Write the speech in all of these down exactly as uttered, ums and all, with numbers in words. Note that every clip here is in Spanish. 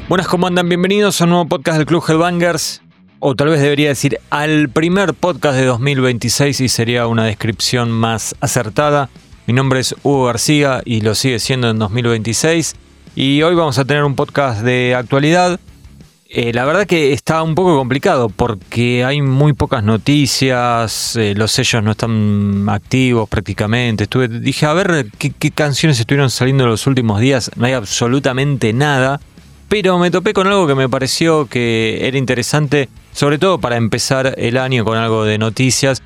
Buenas, ¿cómo andan? Bienvenidos a un nuevo podcast del Club Headbangers, o tal vez debería decir al primer podcast de dos mil veintiséis y sería una descripción más acertada. Mi nombre es Hugo García y lo sigue siendo en dos mil veintiséis y hoy vamos a tener un podcast de actualidad. Eh, la verdad que está un poco complicado porque hay muy pocas noticias, eh, los sellos no están activos prácticamente. Estuve, dije a ver qué, qué canciones estuvieron saliendo en los últimos días, no hay absolutamente nada. Pero me topé con algo que me pareció que era interesante, sobre todo para empezar el año con algo de noticias,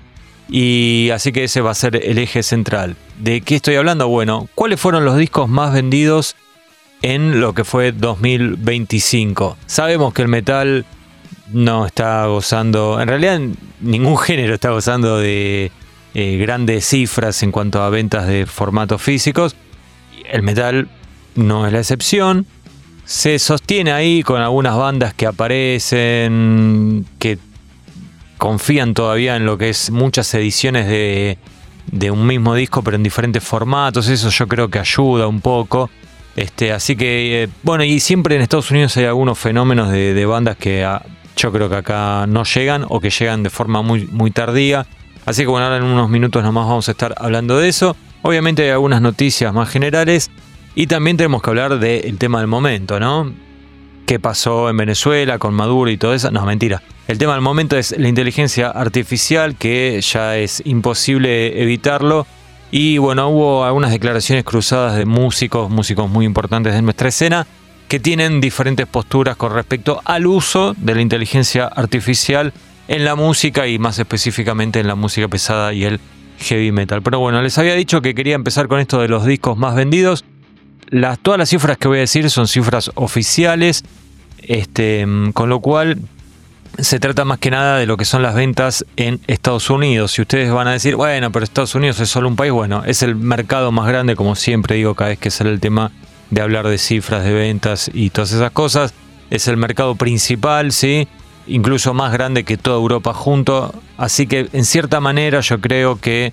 y así que ese va a ser el eje central. ¿De qué estoy hablando? Bueno, ¿cuáles fueron los discos más vendidos en lo que fue dos mil veinticinco? Sabemos que el metal no está gozando, en realidad ningún género está gozando de eh, grandes cifras en cuanto a ventas de formatos físicos. El metal no es la excepción. Se sostiene ahí con algunas bandas que aparecen, que confían todavía en lo que es muchas ediciones de, de un mismo disco, pero en diferentes formatos. Eso yo creo que ayuda un poco. Este, así que, eh, bueno, y siempre en Estados Unidos hay algunos fenómenos de, de bandas que a, yo creo que acá no llegan o que llegan de forma muy, muy tardía. Así que bueno, ahora en unos minutos nomás vamos a estar hablando de eso. Obviamente hay algunas noticias más generales. Y también tenemos que hablar del tema del momento, ¿no? ¿Qué pasó en Venezuela con Maduro y todo eso? No, mentira. El tema del momento es la inteligencia artificial, que ya es imposible evitarlo. Y bueno, hubo algunas declaraciones cruzadas de músicos, músicos muy importantes de nuestra escena, que tienen diferentes posturas con respecto al uso de la inteligencia artificial en la música y más específicamente en la música pesada y el heavy metal. Pero bueno, les había dicho que quería empezar con esto de los discos más vendidos. Las, todas las cifras que voy a decir son cifras oficiales, este, con lo cual se trata más que nada de lo que son las ventas en Estados Unidos. Si ustedes van a decir, bueno, pero Estados Unidos es solo un país, bueno, es el mercado más grande, como siempre digo cada vez que sale el tema de hablar de cifras de ventas y todas esas cosas. Es el mercado principal, ¿sí? Incluso más grande que toda Europa junto. Así que en cierta manera yo creo que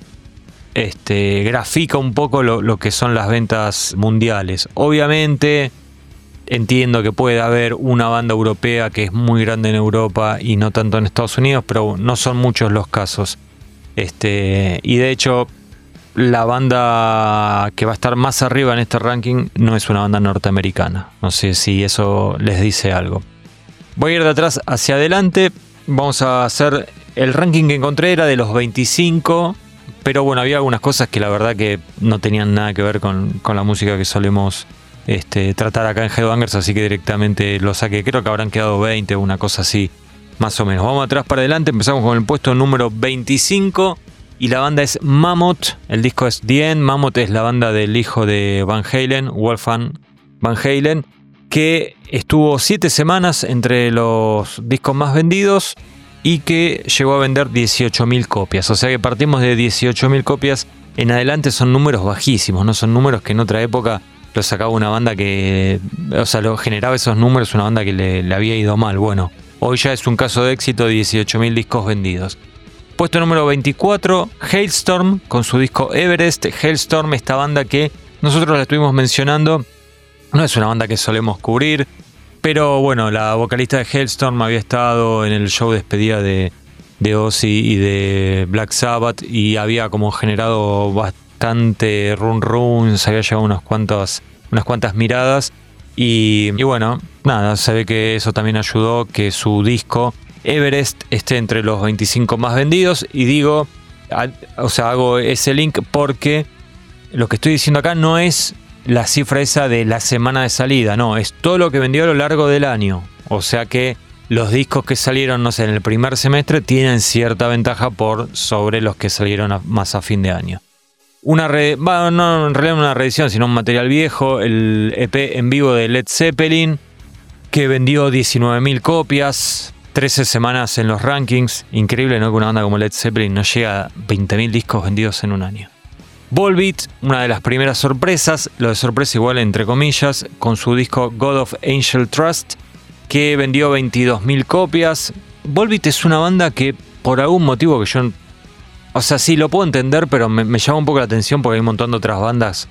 Este, grafica un poco lo, lo que son las ventas mundiales. Obviamente entiendo que puede haber una banda europea que es muy grande en Europa y no tanto en Estados Unidos, pero no son muchos los casos. Este, y de hecho la banda que va a estar más arriba en este ranking no es una banda norteamericana. No sé si eso les dice algo. Voy a ir de atrás hacia adelante. Vamos a hacer el ranking que encontré, era de los veinticinco. Pero bueno, había algunas cosas que la verdad que no tenían nada que ver con, con la música que solemos este, tratar acá en Headbangers, así que directamente lo saqué. Creo que habrán quedado veinte o una cosa así, más o menos. Vamos atrás para adelante, empezamos con el puesto número veinticinco y la banda es Mammoth, el disco es The End. Mammoth es la banda del hijo de Van Halen, Wolfgang Van Halen, que estuvo siete semanas entre los discos más vendidos y que llegó a vender dieciocho mil copias. O sea que partimos de dieciocho mil copias en adelante, son números bajísimos, no son números que en otra época lo sacaba una banda que, o sea, lo generaba esos números una banda que le, le había ido mal. Bueno, hoy ya es un caso de éxito, dieciocho mil discos vendidos. Puesto número veinticuatro, Halestorm con su disco Everest. Halestorm, esta banda que nosotros la estuvimos mencionando, no es una banda que solemos cubrir, pero bueno, la vocalista de Halestorm había estado en el show de despedida de, de Ozzy y de Black Sabbath y había como generado bastante run run, se había llevado unas cuantas, unas cuantas miradas y, y bueno, nada, se ve que eso también ayudó que su disco Everest esté entre los veinticinco más vendidos. Y digo, a, o sea, hago ese link porque lo que estoy diciendo acá no es la cifra esa de la semana de salida, no, es todo lo que vendió a lo largo del año. O sea que los discos que salieron, no sé, en el primer semestre tienen cierta ventaja por sobre los que salieron a, más a fin de año. Una re, bueno, no en realidad una reedición, sino un material viejo, el E P en vivo de Led Zeppelin, que vendió diecinueve mil copias, trece semanas en los rankings. Increíble, ¿no? Que una banda como Led Zeppelin no llega a veinte mil discos vendidos en un año. Volbeat, una de las primeras sorpresas, lo de sorpresa igual entre comillas, con su disco God of Angel Trust, que vendió veintidós mil copias. Volbeat es una banda que por algún motivo que yo, o sea, sí lo puedo entender, pero me, me llama un poco la atención porque hay un montón de otras bandas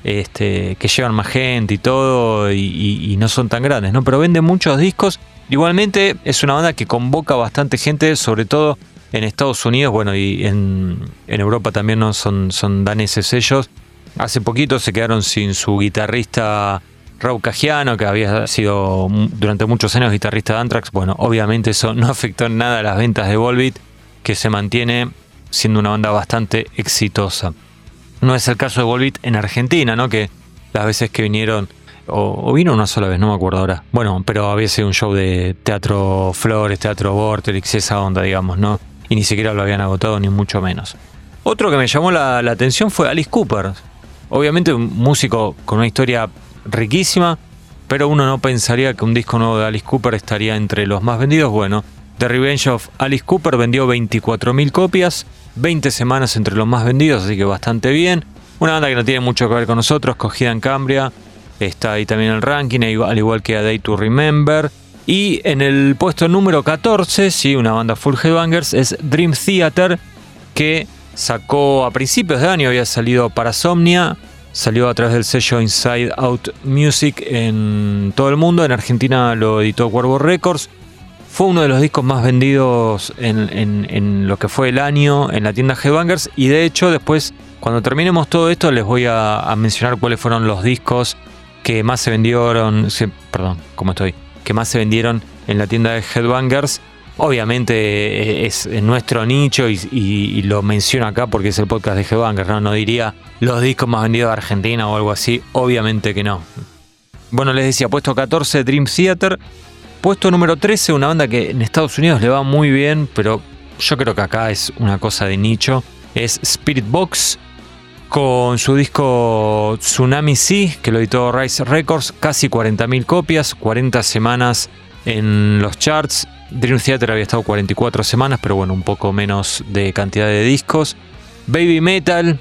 este, que llevan más gente y todo, y, y, y no son tan grandes, ¿no? Pero venden muchos discos. Igualmente es una banda que convoca bastante gente, sobre todo en Estados Unidos, bueno, y en, en Europa también, ¿no? Son, son daneses ellos. Hace poquito se quedaron sin su guitarrista Raúl Cajiano, que había sido durante muchos años guitarrista de Anthrax. Bueno, obviamente eso no afectó en nada a las ventas de Volbeat, que se mantiene siendo una banda bastante exitosa. No es el caso de Volbeat en Argentina, ¿no? Que las veces que vinieron, o, o vino una sola vez, no me acuerdo ahora. Bueno, pero había sido un show de Teatro Flores, Teatro Vorterix, esa onda, digamos, ¿no? Y ni siquiera lo habían agotado, ni mucho menos. Otro que me llamó la, la atención fue Alice Cooper. Obviamente un músico con una historia riquísima, pero uno no pensaría que un disco nuevo de Alice Cooper estaría entre los más vendidos. Bueno, The Revenge of Alice Cooper vendió veinticuatro mil copias, veinte semanas entre los más vendidos, así que bastante bien. Una banda que no tiene mucho que ver con nosotros, cogida en Cambria, está ahí también en el ranking, al igual que A Day to Remember. Y en el puesto número catorce, sí, una banda full headbangers, es Dream Theater, que sacó a principios de año, había salido Parasomnia, salió a través del sello Inside Out Music en todo el mundo. En Argentina lo editó Cuervo Records. Fue uno de los discos más vendidos en, en, en lo que fue el año en la tienda Headbangers. Y de hecho después, cuando terminemos todo esto, les voy a, a mencionar cuáles fueron los discos que más se vendieron, se, perdón, ¿cómo estoy? que más se vendieron en la tienda de Headbangers. Obviamente es en nuestro nicho y, y, y lo menciono acá porque es el podcast de Headbangers, ¿no? No diría los discos más vendidos de Argentina o algo así, obviamente que no. Bueno, les decía, puesto catorce, Dream Theater. Puesto número trece, una banda que en Estados Unidos le va muy bien, pero yo creo que acá es una cosa de nicho, es Spiritbox, con su disco Tsunami Sea, que lo editó Rise Records, casi cuarenta mil copias, cuarenta semanas en los charts. Dream Theater había estado cuarenta y cuatro semanas, pero bueno, un poco menos de cantidad de discos. Baby Metal,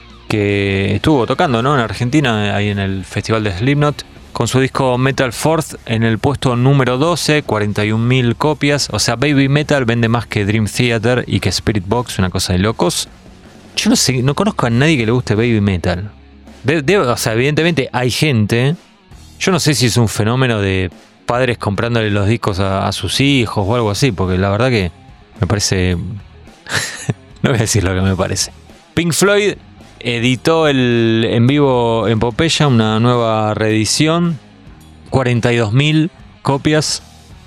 que estuvo tocando, ¿no? En Argentina, ahí en el festival de Slipknot, con su disco Metal Fourth en el puesto número doce, cuarenta y un mil copias. O sea, Baby Metal vende más que Dream Theater y que Spiritbox, una cosa de locos. Yo no sé, no conozco a nadie que le guste Baby Metal. De, de, o sea, evidentemente hay gente. Yo no sé si es un fenómeno de padres comprándole los discos a, a sus hijos o algo así, porque la verdad que me parece... no voy a decir lo que me parece. Pink Floyd editó el en vivo en Pompeya, una nueva reedición, cuarenta y dos mil copias.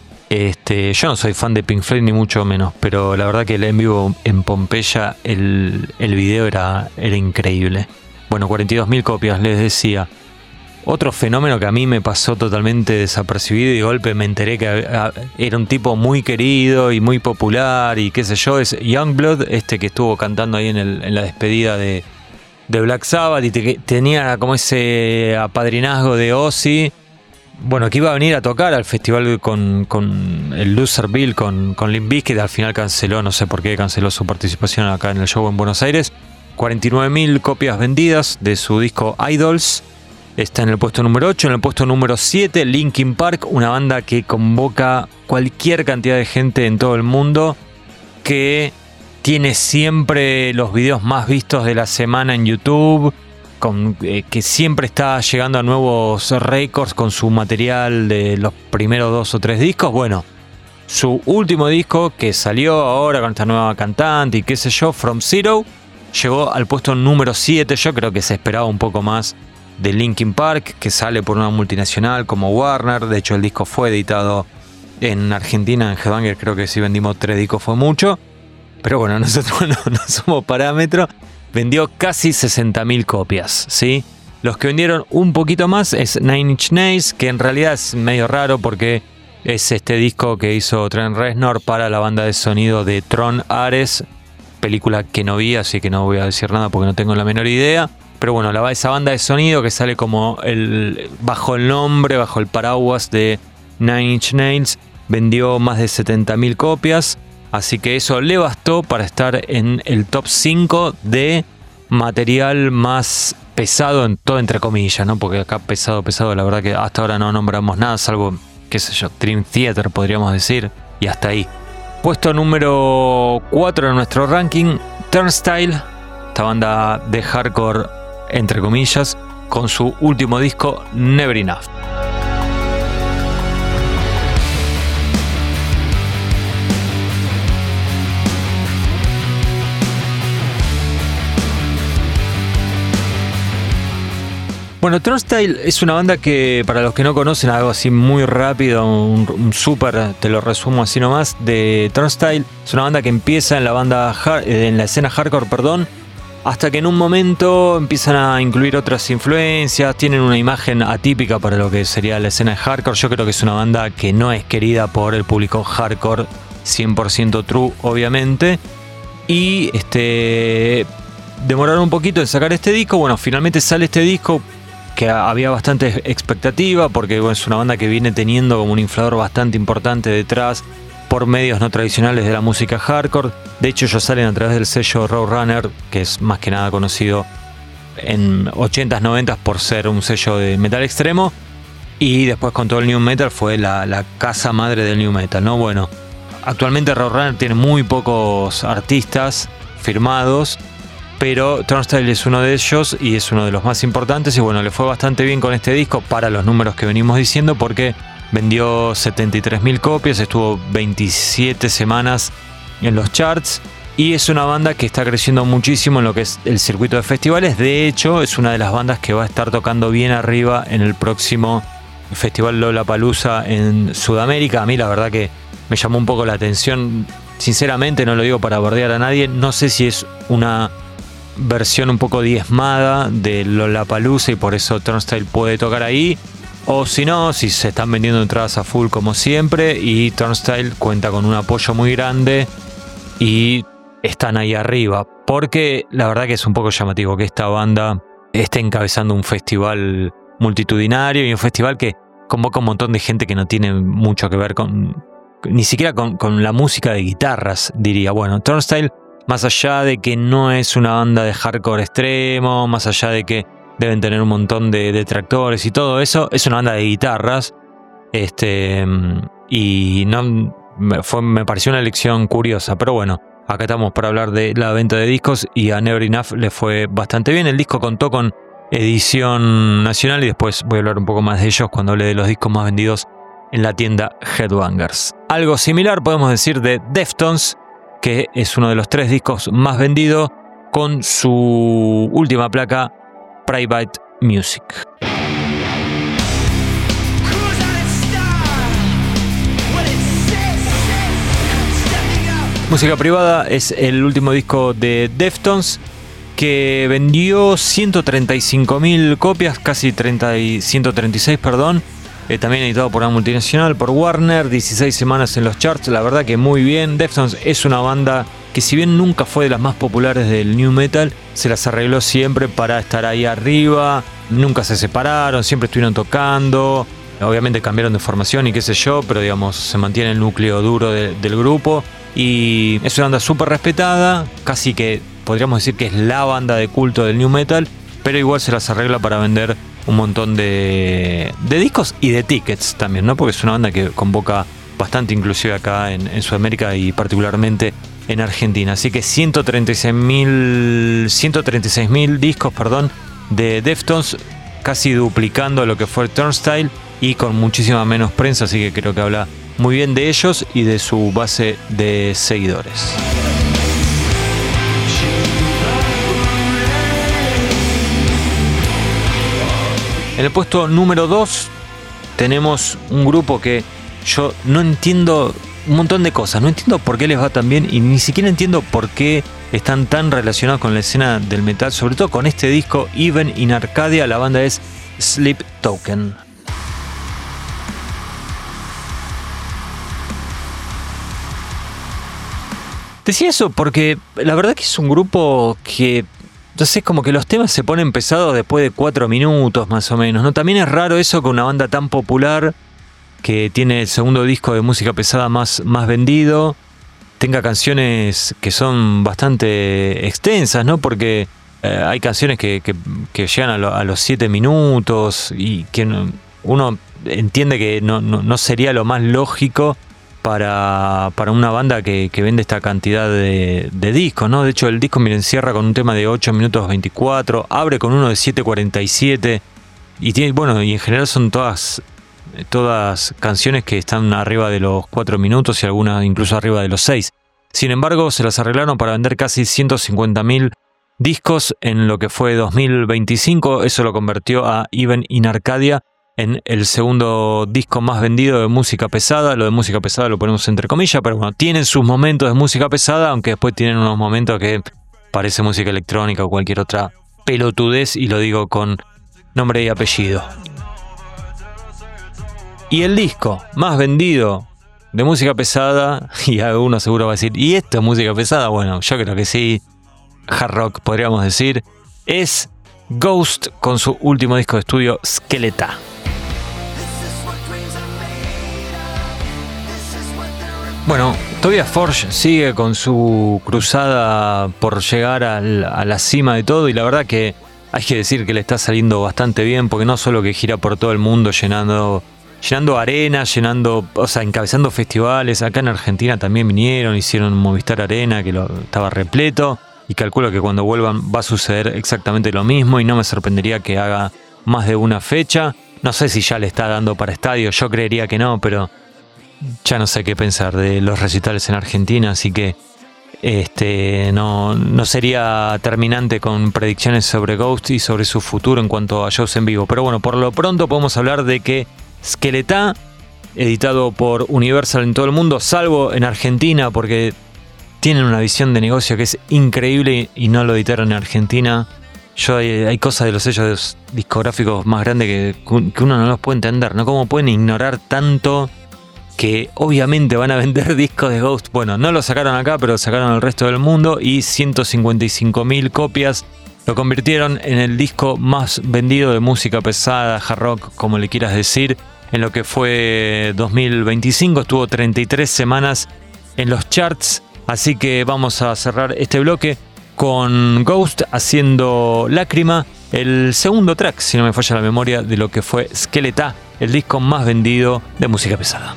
Este, yo no soy fan de Pink Floyd ni mucho menos, pero la verdad que el en vivo en Pompeya, el, el video era, era increíble. Bueno, cuarenta y dos mil copias, les decía. Otro fenómeno que a mí me pasó totalmente desapercibido y de golpe me enteré que era un tipo muy querido y muy popular y qué sé yo, es Youngblood, este que estuvo cantando ahí en, el, en la despedida de, de Black Sabbath y te, tenía como ese apadrinazgo de Ozzy. Bueno, que iba a venir a tocar al festival con, con el Loser Bill, con, con Limp Bizkit, al final canceló, no sé por qué canceló su participación acá en el show en Buenos Aires. cuarenta y nueve mil copias vendidas de su disco Idols. Está en el puesto número ocho. En el puesto número siete, Linkin Park, una banda que convoca cualquier cantidad de gente en todo el mundo, que tiene siempre los videos más vistos de la semana en YouTube, con, eh, que siempre está llegando a nuevos récords con su material de los primeros dos o tres discos. Bueno, su último disco que salió ahora con esta nueva cantante y qué sé yo, From Zero, llegó al puesto número siete. Yo creo que se esperaba un poco más de Linkin Park, que sale por una multinacional como Warner. De hecho, el disco fue editado en Argentina, en Headbanger, creo que si vendimos tres discos fue mucho. Pero bueno, nosotros no, no somos parámetro. Vendió casi sesenta mil copias, ¿sí? Los que vendieron un poquito más es Nine Inch Nails, que en realidad es medio raro porque es este disco que hizo Trent Reznor para la banda de sonido de Tron Ares, película que no vi, así que no voy a decir nada porque no tengo la menor idea. Pero bueno, la, esa banda de sonido que sale como el, bajo el nombre, bajo el paraguas de Nine Inch Nails, vendió más de setenta mil copias. Así que eso le bastó para estar en el top cinco de material más pesado, en todo entre comillas, ¿no? Porque acá pesado, pesado, la verdad que hasta ahora no nombramos nada, salvo, qué sé yo, Dream Theater podríamos decir, y hasta ahí. Puesto número cuatro en nuestro ranking, Turnstile, esta banda de hardcore, entre comillas, con su último disco Never Enough. Bueno, Turnstile es una banda que, para los que no conocen, algo así muy rápido, un, un súper, te lo resumo así nomás, de Turnstile. Es una banda que empieza en la banda en la escena hardcore, perdón, hasta que en un momento empiezan a incluir otras influencias, tienen una imagen atípica para lo que sería la escena de hardcore. Yo creo que es una banda que no es querida por el público hardcore, cien por ciento true, obviamente. Y este demoraron un poquito en sacar este disco. Bueno, finalmente sale este disco, que había bastante expectativa, porque bueno, es una banda que viene teniendo como un inflador bastante importante detrás por medios no tradicionales de la música hardcore. De hecho, ellos salen a través del sello Roadrunner, que es más que nada conocido en ochentas, noventas por ser un sello de metal extremo, y después con todo el new metal fue la, la casa madre del new metal, ¿no? Bueno, actualmente Roadrunner tiene muy pocos artistas firmados, pero Turnstile es uno de ellos y es uno de los más importantes. Y bueno, le fue bastante bien con este disco para los números que venimos diciendo, porque vendió setenta y tres mil copias, estuvo veintisiete semanas en los charts y es una banda que está creciendo muchísimo en lo que es el circuito de festivales. De hecho, es una de las bandas que va a estar tocando bien arriba en el próximo Festival Lollapalooza en Sudamérica. A mí la verdad que me llamó un poco la atención. Sinceramente, no lo digo para bordear a nadie, no sé si es una versión un poco diezmada de Lollapalooza y por eso Turnstile puede tocar ahí, o si no, si se están vendiendo entradas a full como siempre y Turnstile cuenta con un apoyo muy grande y están ahí arriba, porque la verdad que es un poco llamativo que esta banda esté encabezando un festival multitudinario y un festival que convoca un montón de gente que no tiene mucho que ver con, ni siquiera con, con la música de guitarras, diría. Bueno, Turnstile, más allá de que no es una banda de hardcore extremo, más allá de que deben tener un montón de detractores y todo eso, es una banda de guitarras. Este, y no, fue, me pareció una elección curiosa, pero bueno, acá estamos para hablar de la venta de discos y a Never Enough le fue bastante bien. El disco contó con edición nacional y después voy a hablar un poco más de ellos cuando hable de los discos más vendidos en la tienda Headbangers. Algo similar podemos decir de Deftones, que es uno de los tres discos más vendidos, con su última placa, Private Music. Música Privada es el último disco de Deftones, que vendió ciento treinta y cinco mil copias, casi treinta y, ciento treinta y seis, perdón. Eh, también editado por una multinacional, por Warner, dieciséis semanas en los charts, la verdad que muy bien. Deftones es una banda que, si bien nunca fue de las más populares del new metal, se las arregló siempre para estar ahí arriba, nunca se separaron, siempre estuvieron tocando, obviamente cambiaron de formación y qué sé yo, pero digamos, se mantiene el núcleo duro de, del grupo, y es una banda súper respetada, casi que podríamos decir que es la banda de culto del new metal, pero igual se las arregla para vender un montón de, de discos y de tickets también, ¿no? Porque es una banda que convoca bastante, inclusive acá en, en Sudamérica y particularmente en Argentina. Así que ciento treinta y seis mil discos, perdón, de Deftones, casi duplicando lo que fue Turnstile y con muchísima menos prensa, así que creo que habla muy bien de ellos y de su base de seguidores. En el puesto número dos tenemos un grupo que yo no entiendo un montón de cosas. No entiendo por qué les va tan bien y ni siquiera entiendo por qué están tan relacionados con la escena del metal, sobre todo con este disco Even in Arcadia. La banda es Sleep Token. Decía eso porque la verdad que es un grupo que, entonces, como que los temas se ponen pesados después de cuatro minutos más o menos, ¿no? También es raro eso con una banda tan popular, que tiene el segundo disco de música pesada más, más vendido, tenga canciones que son bastante extensas, ¿no? Porque eh, hay canciones que, que, que llegan a, lo, a los siete minutos y que no, uno entiende que no, no, no sería lo más lógico para, para una banda que, que vende esta cantidad de, de discos, ¿no? De hecho, el disco, miren, cierra con un tema de ocho minutos veinticuatro, abre con uno de siete cuarenta y siete, y tiene, bueno, y en general son todas, todas canciones que están arriba de los cuatro minutos y algunas incluso arriba de los seis. Sin embargo, se las arreglaron para vender casi ciento cincuenta mil discos en lo que fue dos mil veinticinco. Eso lo convirtió a Even in Arcadia en el segundo disco más vendido de música pesada. Lo de música pesada lo ponemos entre comillas, pero bueno, tienen sus momentos de música pesada, aunque después tienen unos momentos que parece música electrónica o cualquier otra pelotudez, y lo digo con nombre y apellido. Y el disco más vendido de música pesada, y alguno seguro va a decir, ¿y esto es música pesada? Bueno, yo creo que sí, hard rock podríamos decir, es Ghost con su último disco de estudio, Skeleta. Bueno, Tobias Forge sigue con su cruzada por llegar al, a la cima de todo, y la verdad que hay que decir que le está saliendo bastante bien, porque no solo que gira por todo el mundo llenando, llenando arenas, llenando, o sea, encabezando festivales. Acá en Argentina también vinieron, hicieron Movistar Arena, que lo, estaba repleto, y calculo que cuando vuelvan va a suceder exactamente lo mismo, y no me sorprendería que haga más de una fecha. No sé si ya le está dando para estadios, yo creería que no, pero ya no sé qué pensar de los recitales en Argentina, así que este no, no sería terminante con predicciones sobre Ghost y sobre su futuro en cuanto a shows en vivo. Pero bueno, por lo pronto podemos hablar de que Skeleta, editado por Universal en todo el mundo, salvo en Argentina, porque tienen una visión de negocio que es increíble y no lo editaron en Argentina. Yo hay, hay cosas de los sellos discográficos más grandes que, que uno no los puede entender, ¿no? ¿Cómo pueden ignorar tanto que obviamente van a vender discos de Ghost? Bueno, no lo sacaron acá, pero sacaron al resto del mundo, y ciento cincuenta y cinco mil copias lo convirtieron en el disco más vendido de música pesada, hard rock, como le quieras decir, en lo que fue dos mil veinticinco. Estuvo treinta y tres semanas en los charts, así que vamos a cerrar este bloque con Ghost haciendo Lágrima, el segundo track, si no me falla la memoria, de lo que fue Skeleta, el disco más vendido de música pesada.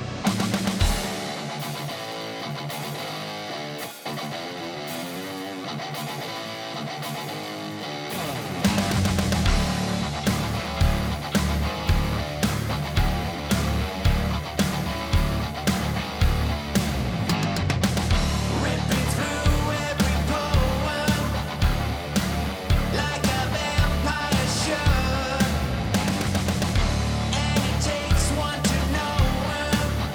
Takes one to know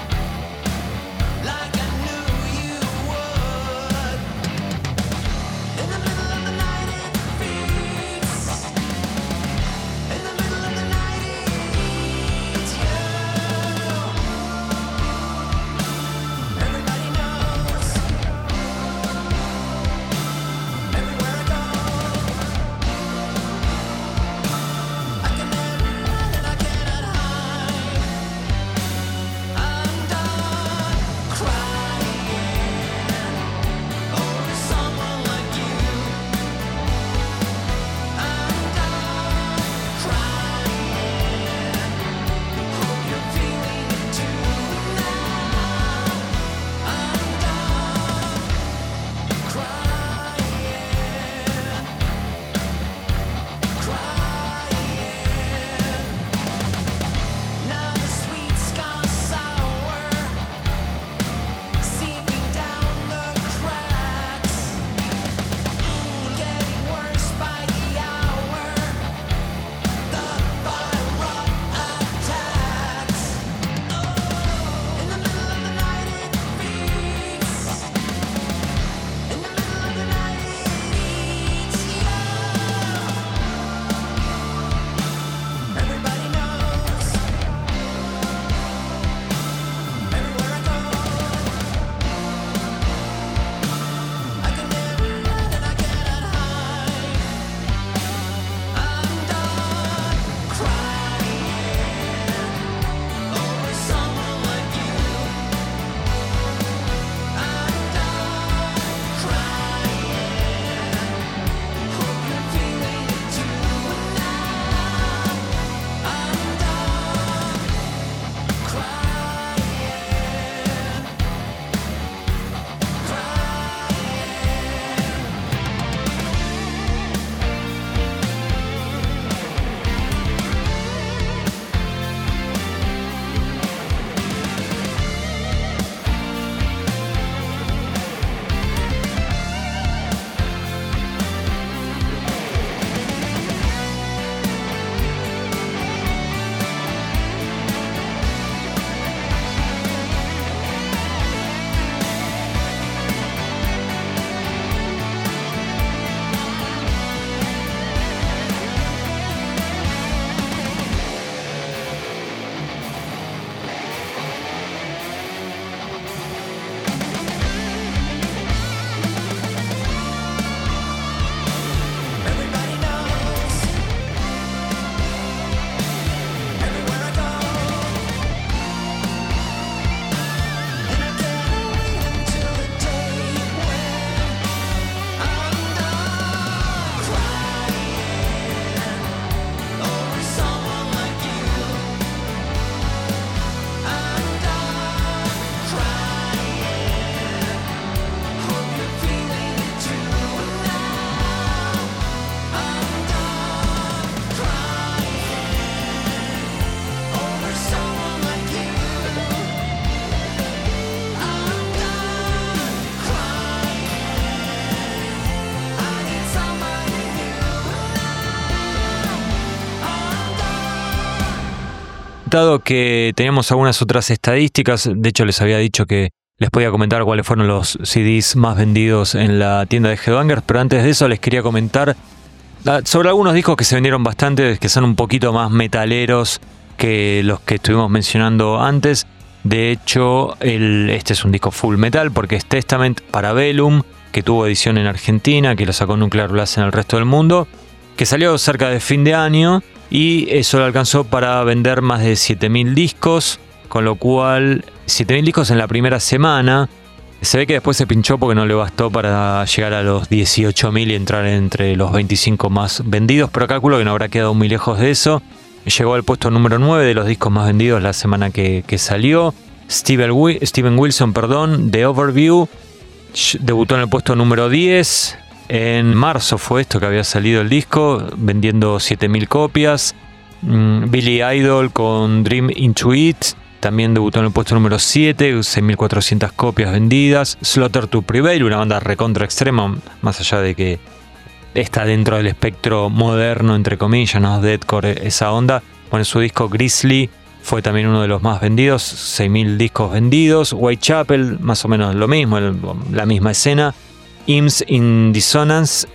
comentado que teníamos algunas otras estadísticas. De hecho, les había dicho que les podía comentar cuáles fueron los C Ds más vendidos en la tienda de Headbangers, pero antes de eso les quería comentar sobre algunos discos que se vendieron bastante, que son un poquito más metaleros que los que estuvimos mencionando antes. De hecho, el, este es un disco full metal porque es Testament Parabellum, que tuvo edición en Argentina, que lo sacó Nuclear Blast en el resto del mundo, que salió cerca de fin de año y eso le alcanzó para vender más de siete mil discos, con lo cual siete mil discos en la primera semana. Se ve que después se pinchó porque no le bastó para llegar a los dieciocho mil y entrar entre los veinticinco más vendidos, pero calculo que no habrá quedado muy lejos de eso. Llegó al puesto número nueve de los discos más vendidos la semana que, que salió. Steven, Steven Wilson, perdón, de Overview, debutó en el puesto número diez. En marzo fue esto que había salido el disco, vendiendo siete mil copias. Mm, Billy Idol con Dream Into It también debutó en el puesto número siete, seis mil cuatrocientas copias vendidas. Slaughter to Prevail, una banda recontra extrema, más allá de que está dentro del espectro moderno, entre comillas, ¿no? Deathcore, esa onda. Bueno, su disco Grizzly fue también uno de los más vendidos, seis mil discos vendidos. Whitechapel, más o menos lo mismo, el, la misma escena. Hymns in Dissonance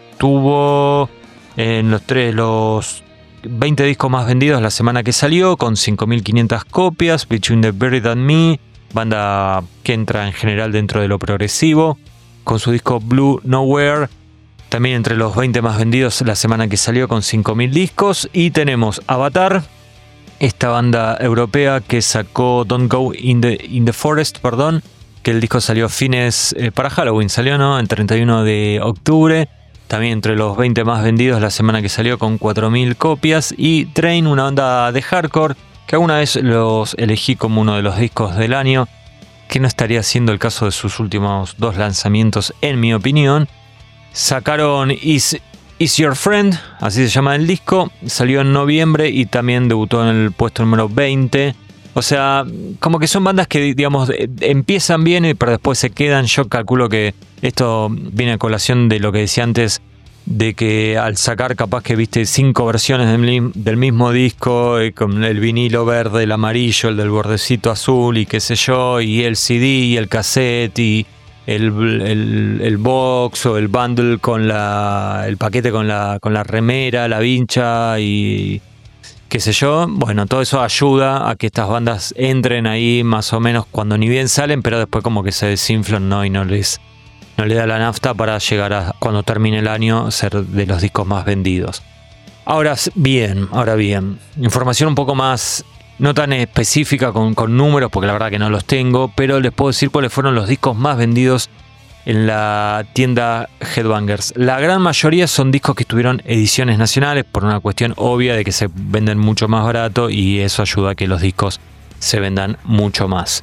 estuvo en los tres, los veinte discos más vendidos la semana que salió, con cinco mil quinientas copias. Between the Buried and Me, banda que entra en general dentro de lo progresivo, con su disco Blue Nowhere, también entre los veinte más vendidos la semana que salió, con cinco mil discos. Y tenemos Avatar, esta banda europea que sacó Don't Go in the, in the Forest, perdón, que el disco salió a fines, eh, para Halloween salió, ¿no? El treinta y uno de octubre. También entre los veinte más vendidos la semana que salió, con cuatro mil copias. Y Train, una banda de hardcore que alguna vez los elegí como uno de los discos del año, que no estaría siendo el caso de sus últimos dos lanzamientos, en mi opinión. Sacaron Is, Is Your Friend, así se llama el disco, salió en noviembre y también debutó en el puesto número veinte. O sea, como que son bandas que, digamos, empiezan bien pero después se quedan. Yo calculo que esto viene a colación de lo que decía antes, de que al sacar capaz que viste cinco versiones del, del mismo disco, con el vinilo verde, el amarillo, el del bordecito azul y qué sé yo, y el C D y el cassette y el, el, el box o el bundle con la, el paquete con la, con la remera, la vincha y qué sé yo. Bueno, todo eso ayuda a que estas bandas entren ahí más o menos cuando ni bien salen, pero después como que se desinflan, ¿no? Y no les, no les da la nafta para llegar a, cuando termine el año, ser de los discos más vendidos. Ahora bien, ahora bien, información un poco más, no tan específica con, con números, porque la verdad que no los tengo, pero les puedo decir cuáles fueron los discos más vendidos en la tienda Headbangers. La gran mayoría son discos que tuvieron ediciones nacionales, por una cuestión obvia de que se venden mucho más barato y eso ayuda a que los discos se vendan mucho más.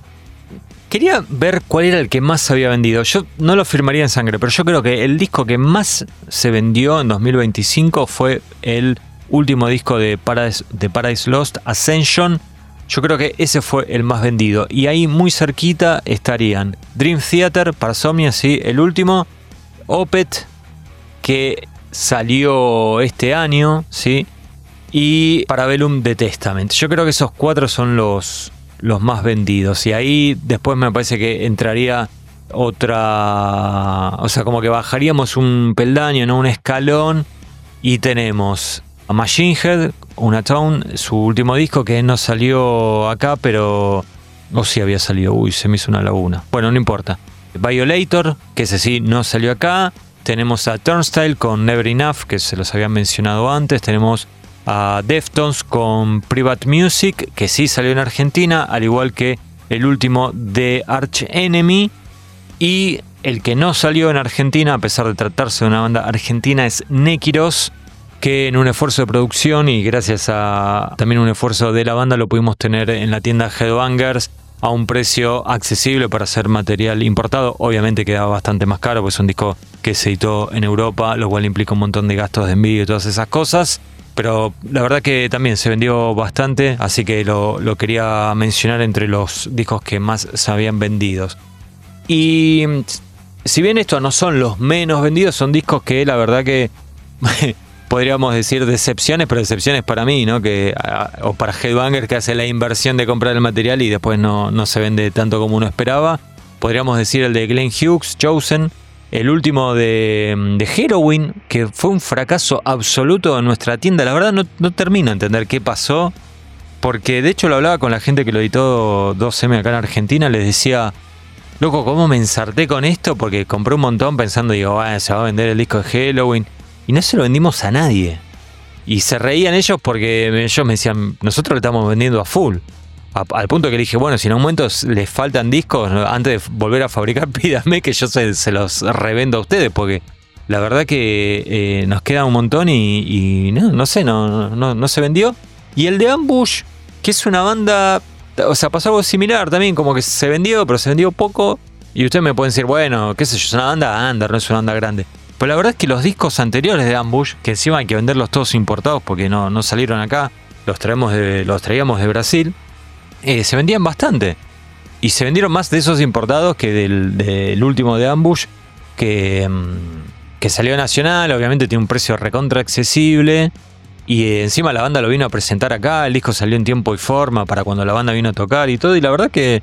Quería ver cuál era el que más se había vendido. Yo no lo firmaría en sangre, pero yo creo que el disco que más se vendió en dos mil veinticinco fue el último disco de Paradise, de Paradise Lost, Ascension. Yo creo que ese fue el más vendido. Y ahí muy cerquita estarían Dream Theater, Parasomnia, sí, el último. Opeth, que salió este año, sí. Y Parabellum de Testament. Yo creo que esos cuatro son los, los más vendidos. Y ahí después me parece que entraría otra... O sea, como que bajaríamos un peldaño, ¿no? Un escalón. Y tenemos a Machine Head, Unatown, su último disco, que no salió acá, pero... O sí había salido, uy, se me hizo una laguna. Bueno, no importa. Violator, que ese sí no salió acá. Tenemos a Turnstile con Never Enough, que se los había mencionado antes. Tenemos a Deftones con Private Music, que sí salió en Argentina, al igual que el último de Arch Enemy. Y el que no salió en Argentina, a pesar de tratarse de una banda argentina, es Nekiros, que en un esfuerzo de producción y gracias a también un esfuerzo de la banda lo pudimos tener en la tienda Headbangers a un precio accesible para hacer material importado. Obviamente quedaba bastante más caro, porque es un disco que se editó en Europa, lo cual implica un montón de gastos de envío y todas esas cosas. Pero la verdad que también se vendió bastante, así que lo, lo quería mencionar entre los discos que más se habían vendido. Y si bien estos no son los menos vendidos, son discos que la verdad que podríamos decir decepciones, pero decepciones para mí, ¿no? Que, o para Headbangers, que hace la inversión de comprar el material y después no, no se vende tanto como uno esperaba. Podríamos decir el de Glenn Hughes, Chosen. El último de, de Heroin, que fue un fracaso absoluto en nuestra tienda. La verdad no, no termino de entender qué pasó, porque de hecho lo hablaba con la gente que lo editó dos eme acá en Argentina. Les decía, loco, ¿cómo me ensarté con esto? Porque compré un montón pensando, digo, ah, se va a vender el disco de Halloween. Y no se lo vendimos a nadie. Y se reían ellos porque ellos me decían, nosotros lo estamos vendiendo a full. A, al punto que le dije, bueno, si en un momento les faltan discos, antes de volver a fabricar, pídame que yo se, se los revendo a ustedes. Porque la verdad que eh, nos queda un montón y, y no, no sé, no, no, no se vendió. Y el de Ambush, que es una banda, o sea, pasó algo similar también, como que se vendió, pero se vendió poco. Y ustedes me pueden decir, bueno, qué sé yo, es una banda under, no es una banda grande. Pero la verdad es que los discos anteriores de Ambush, que encima hay que venderlos todos importados porque no, no salieron acá, los, traemos de, los traíamos de Brasil, eh, se vendían bastante. Y se vendieron más de esos importados que del, del último de Ambush, que, que salió nacional, obviamente tiene un precio recontra accesible. Y encima la banda lo vino a presentar acá, el disco salió en tiempo y forma para cuando la banda vino a tocar y todo, y la verdad que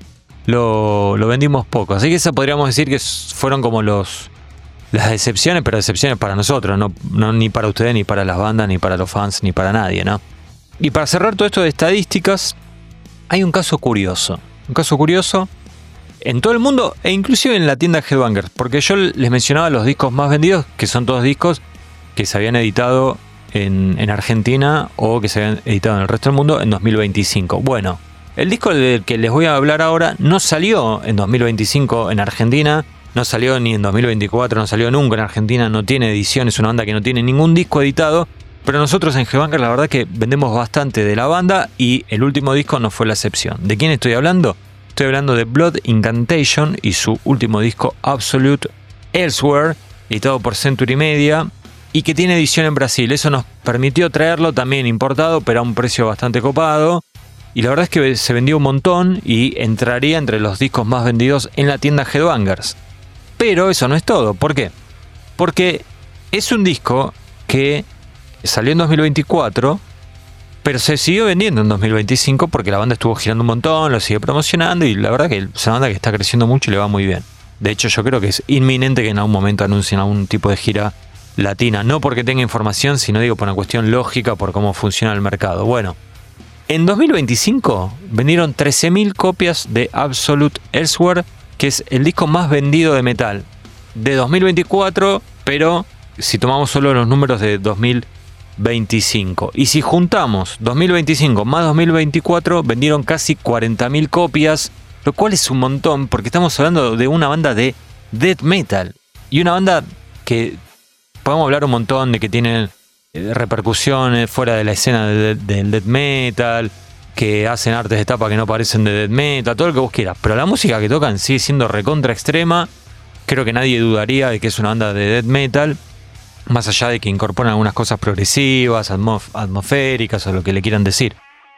lo, lo vendimos poco. Así que esa podríamos decir que fueron como los las decepciones, pero decepciones para nosotros, no, no ni para ustedes, ni para las bandas, ni para los fans, ni para nadie, ¿no? Y para cerrar todo esto de estadísticas, hay un caso curioso. Un caso curioso en todo el mundo e inclusive en la tienda Headbangers, porque yo les mencionaba los discos más vendidos, que son todos discos que se habían editado En, en Argentina o que se habían editado en el resto del mundo en dos mil veinticinco. Bueno, el disco del que les voy a hablar ahora no salió en dos mil veinticinco en Argentina, no salió ni en dos mil veinticuatro, no salió nunca en Argentina, no tiene edición, es una banda que no tiene ningún disco editado, pero nosotros en Headbangers la verdad que vendemos bastante de la banda y el último disco no fue la excepción. ¿De quién estoy hablando? Estoy hablando de Blood Incantation y su último disco Absolute Elsewhere, editado por Century Media, y que tiene edición en Brasil. Eso nos permitió traerlo también importado, pero a un precio bastante copado. Y la verdad es que se vendió un montón y entraría entre los discos más vendidos en la tienda Headbangers. Pero eso no es todo. ¿Por qué? Porque es un disco que salió en dos mil veinticuatro, pero se siguió vendiendo en dos mil veinticinco porque la banda estuvo girando un montón, lo sigue promocionando y la verdad que es una banda que está creciendo mucho y le va muy bien. De hecho, yo creo que es inminente que en algún momento anuncien algún tipo de gira latina, no porque tenga información, sino digo por una cuestión lógica, por cómo funciona el mercado. Bueno, en dos mil veinticinco vendieron trece mil copias de Absolute Elsewhere, que es el disco más vendido de metal de dos mil veinticuatro, pero si tomamos solo los números de dos mil veinticinco. Y si juntamos dos mil veinticinco más dos mil veinticuatro, vendieron casi cuarenta mil copias, lo cual es un montón, porque estamos hablando de una banda de death metal, y una banda que podemos hablar un montón de que tienen repercusiones fuera de la escena del de, de death metal, que hacen artes de tapa que no parecen de death metal, todo lo que vos quieras. Pero la música que tocan sigue siendo recontra extrema. Creo que nadie dudaría de que es una banda de death metal, más allá de que incorporan algunas cosas progresivas, atmos- atmosféricas o lo que le quieran decir.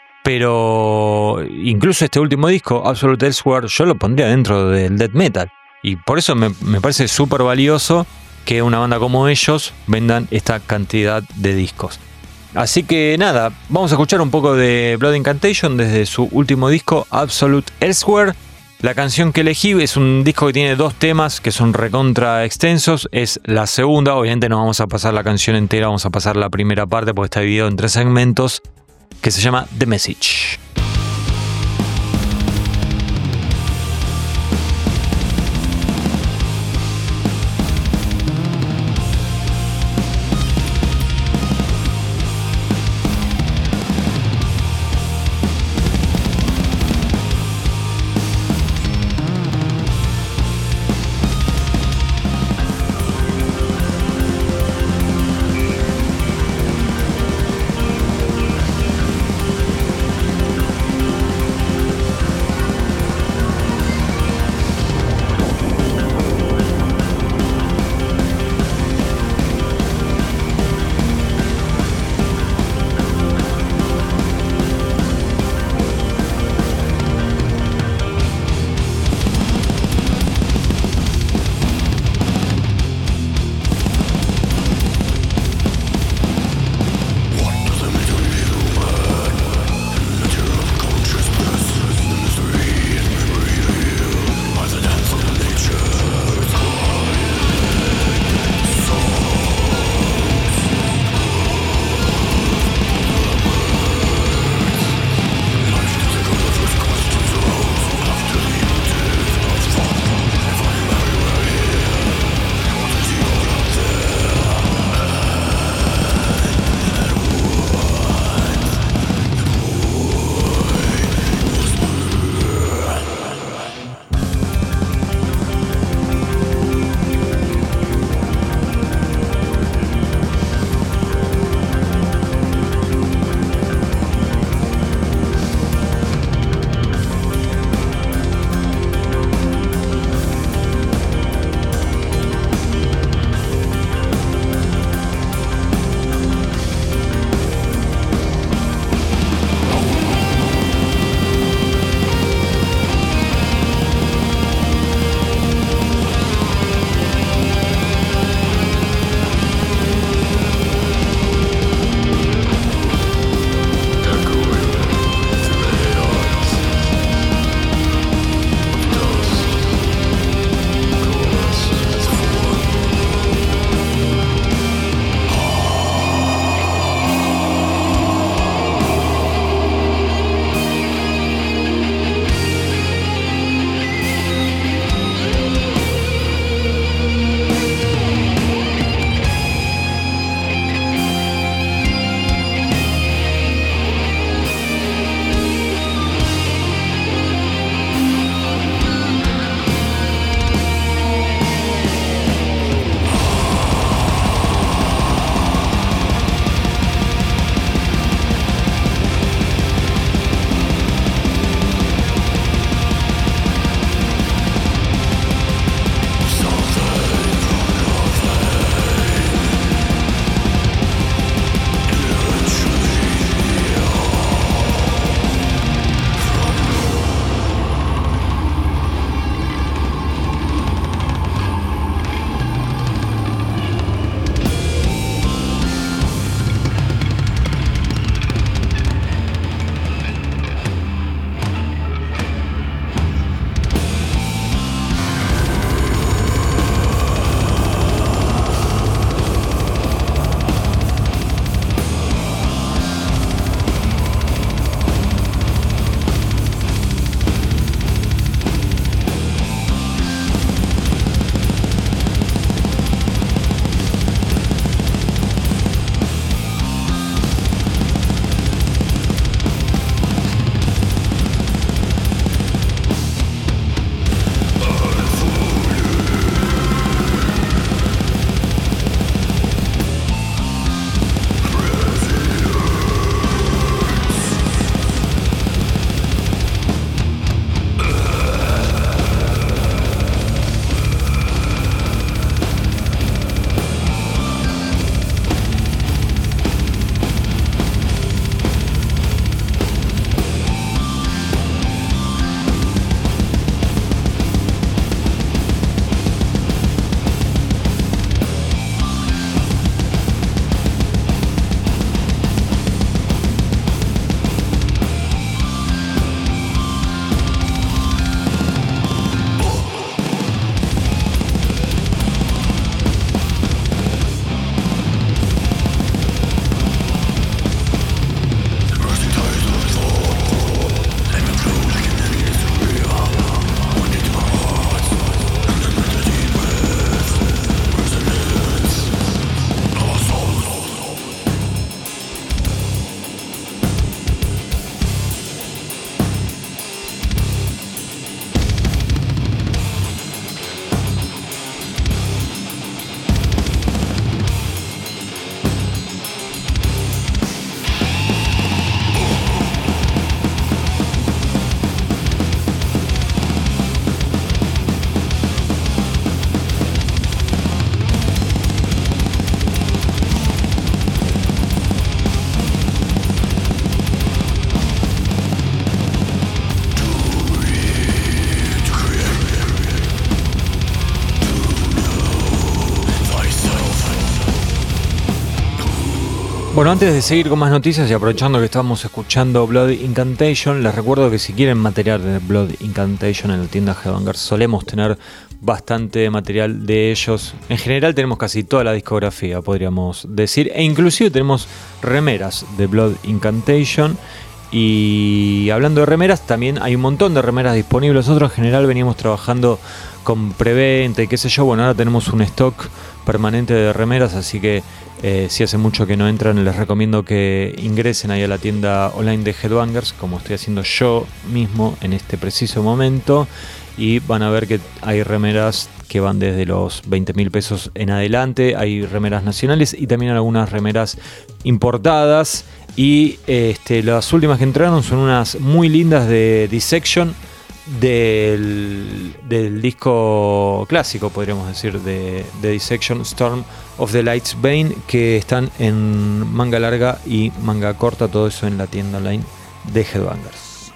Pero incluso este último disco, Absolute Elsewhere, yo lo pondría dentro del death metal. Y por eso me, me parece súper valioso que una banda como ellos vendan esta cantidad de discos. Así que nada, vamos a escuchar un poco de Blood Incantation desde su último disco Absolute Elsewhere. La canción que elegí es un disco que tiene dos temas que son recontra extensos. Es la segunda, obviamente no vamos a pasar la canción entera, vamos a pasar la primera parte porque está dividido en tres segmentos, que se llama The Message. Bueno, antes de seguir con más noticias y aprovechando que estamos escuchando Blood Incantation, les recuerdo que si quieren material de Blood Incantation en la tienda Headbangers, solemos tener bastante material de ellos. En general tenemos casi toda la discografía, podríamos decir, e inclusive tenemos remeras de Blood Incantation. Y hablando de remeras, también hay un montón de remeras disponibles. Nosotros en general veníamos trabajando con preventa y qué sé yo. Bueno, ahora tenemos un stock permanente de remeras, así que eh, si hace mucho que no entran, les recomiendo que ingresen ahí a la tienda online de Headbangers, como estoy haciendo yo mismo en este preciso momento, y van a ver que hay remeras que van desde los veinte mil pesos en adelante. Hay remeras nacionales y también algunas remeras importadas. Y este, las últimas que entraron son unas muy lindas de Dissection, del, del disco clásico, podríamos decir, de, de Dissection, Storm of the Light's Bane, que están en manga larga y manga corta, todo eso en la tienda online de Headbangers.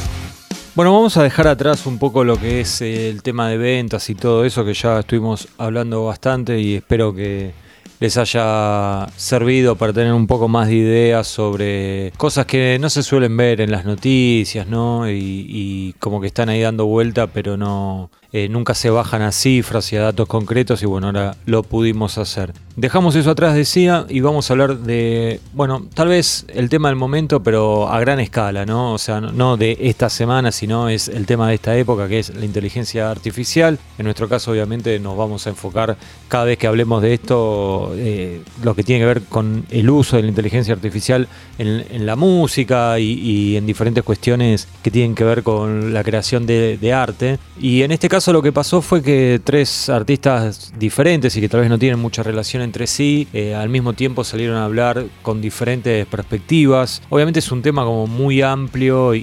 Bueno, vamos a dejar atrás un poco lo que es el tema de ventas y todo eso, que ya estuvimos hablando bastante, y espero que les haya servido para tener un poco más de ideas sobre cosas que no se suelen ver en las noticias, ¿no? Y, y como que están ahí dando vuelta, pero no eh, nunca se bajan a cifras y a datos concretos, y bueno, ahora lo pudimos hacer. Dejamos eso atrás, decía, y vamos a hablar de, bueno, tal vez el tema del momento, pero a gran escala, ¿no? O sea, no de esta semana, sino es el tema de esta época, que es la inteligencia artificial. En nuestro caso, obviamente, nos vamos a enfocar cada vez que hablemos de esto, eh, lo que tiene que ver con el uso de la inteligencia artificial en, en la música y, y en diferentes cuestiones que tienen que ver con la creación de, de arte. Y en este caso lo que pasó fue que tres artistas diferentes y que tal vez no tienen mucha relación entre sí, eh, al mismo tiempo salieron a hablar con diferentes perspectivas. Obviamente es un tema como muy amplio y,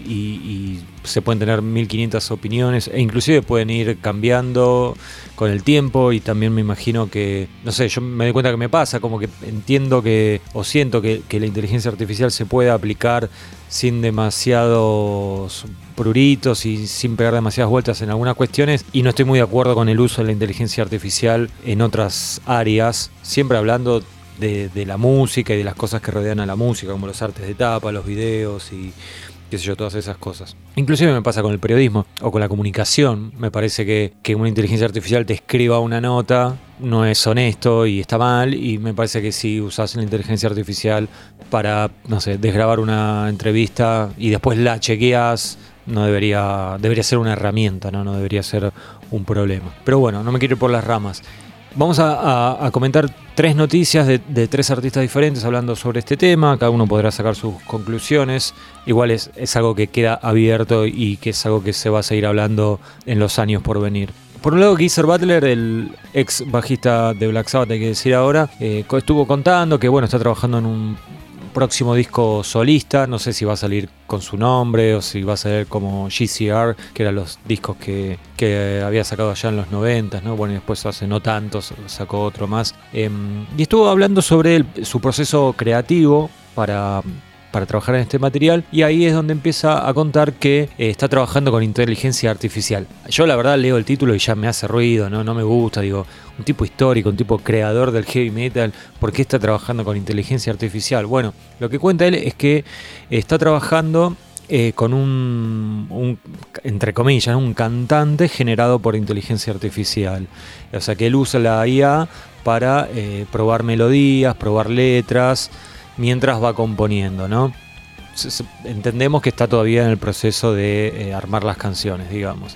y se pueden tener mil quinientas opiniones, e inclusive pueden ir cambiando con el tiempo. Y también me imagino que, no sé, yo me doy cuenta que me pasa, como que entiendo que, o siento que, que la inteligencia artificial se puede aplicar sin demasiados pruritos y sin pegar demasiadas vueltas en algunas cuestiones, y no estoy muy de acuerdo con el uso de la inteligencia artificial en otras áreas, siempre hablando de, de la música y de las cosas que rodean a la música, como los artes de tapa, los videos y qué sé yo, todas esas cosas. Inclusive me pasa con el periodismo o con la comunicación. Me parece que, que una inteligencia artificial te escriba una nota no es honesto y está mal, y me parece que si usas la inteligencia artificial para, no sé, desgrabar una entrevista y después la chequeas, no debería, debería ser una herramienta, ¿no? No debería ser un problema. Pero bueno, no me quiero ir por las ramas. Vamos a, a, a comentar tres noticias de, de tres artistas diferentes hablando sobre este tema. Cada uno podrá sacar sus conclusiones. Igual es, es algo que queda abierto y que es algo que se va a seguir hablando en los años por venir. Por un lado, Geezer Butler, el ex bajista de Black Sabbath, hay que decir ahora, eh, estuvo contando que bueno, está trabajando en un próximo disco solista. No sé si va a salir con su nombre o si va a salir como G C R, que eran los discos que, que había sacado allá en los noventas, ¿no? Bueno, y después hace no tantos sacó otro más. Eh, y estuvo hablando sobre el, su proceso creativo para... para trabajar en este material, y ahí es donde empieza a contar que eh, está trabajando con inteligencia artificial. Yo la verdad leo el título y ya me hace ruido, no, no me gusta, digo, un tipo histórico, un tipo creador del heavy metal, ¿por qué está trabajando con inteligencia artificial? Bueno, lo que cuenta él es que está trabajando eh, con un, un, entre comillas, un cantante generado por inteligencia artificial. O sea que él usa la I A para eh, probar melodías, probar letras, mientras va componiendo, ¿no? Entendemos que está todavía en el proceso de eh, armar las canciones, digamos.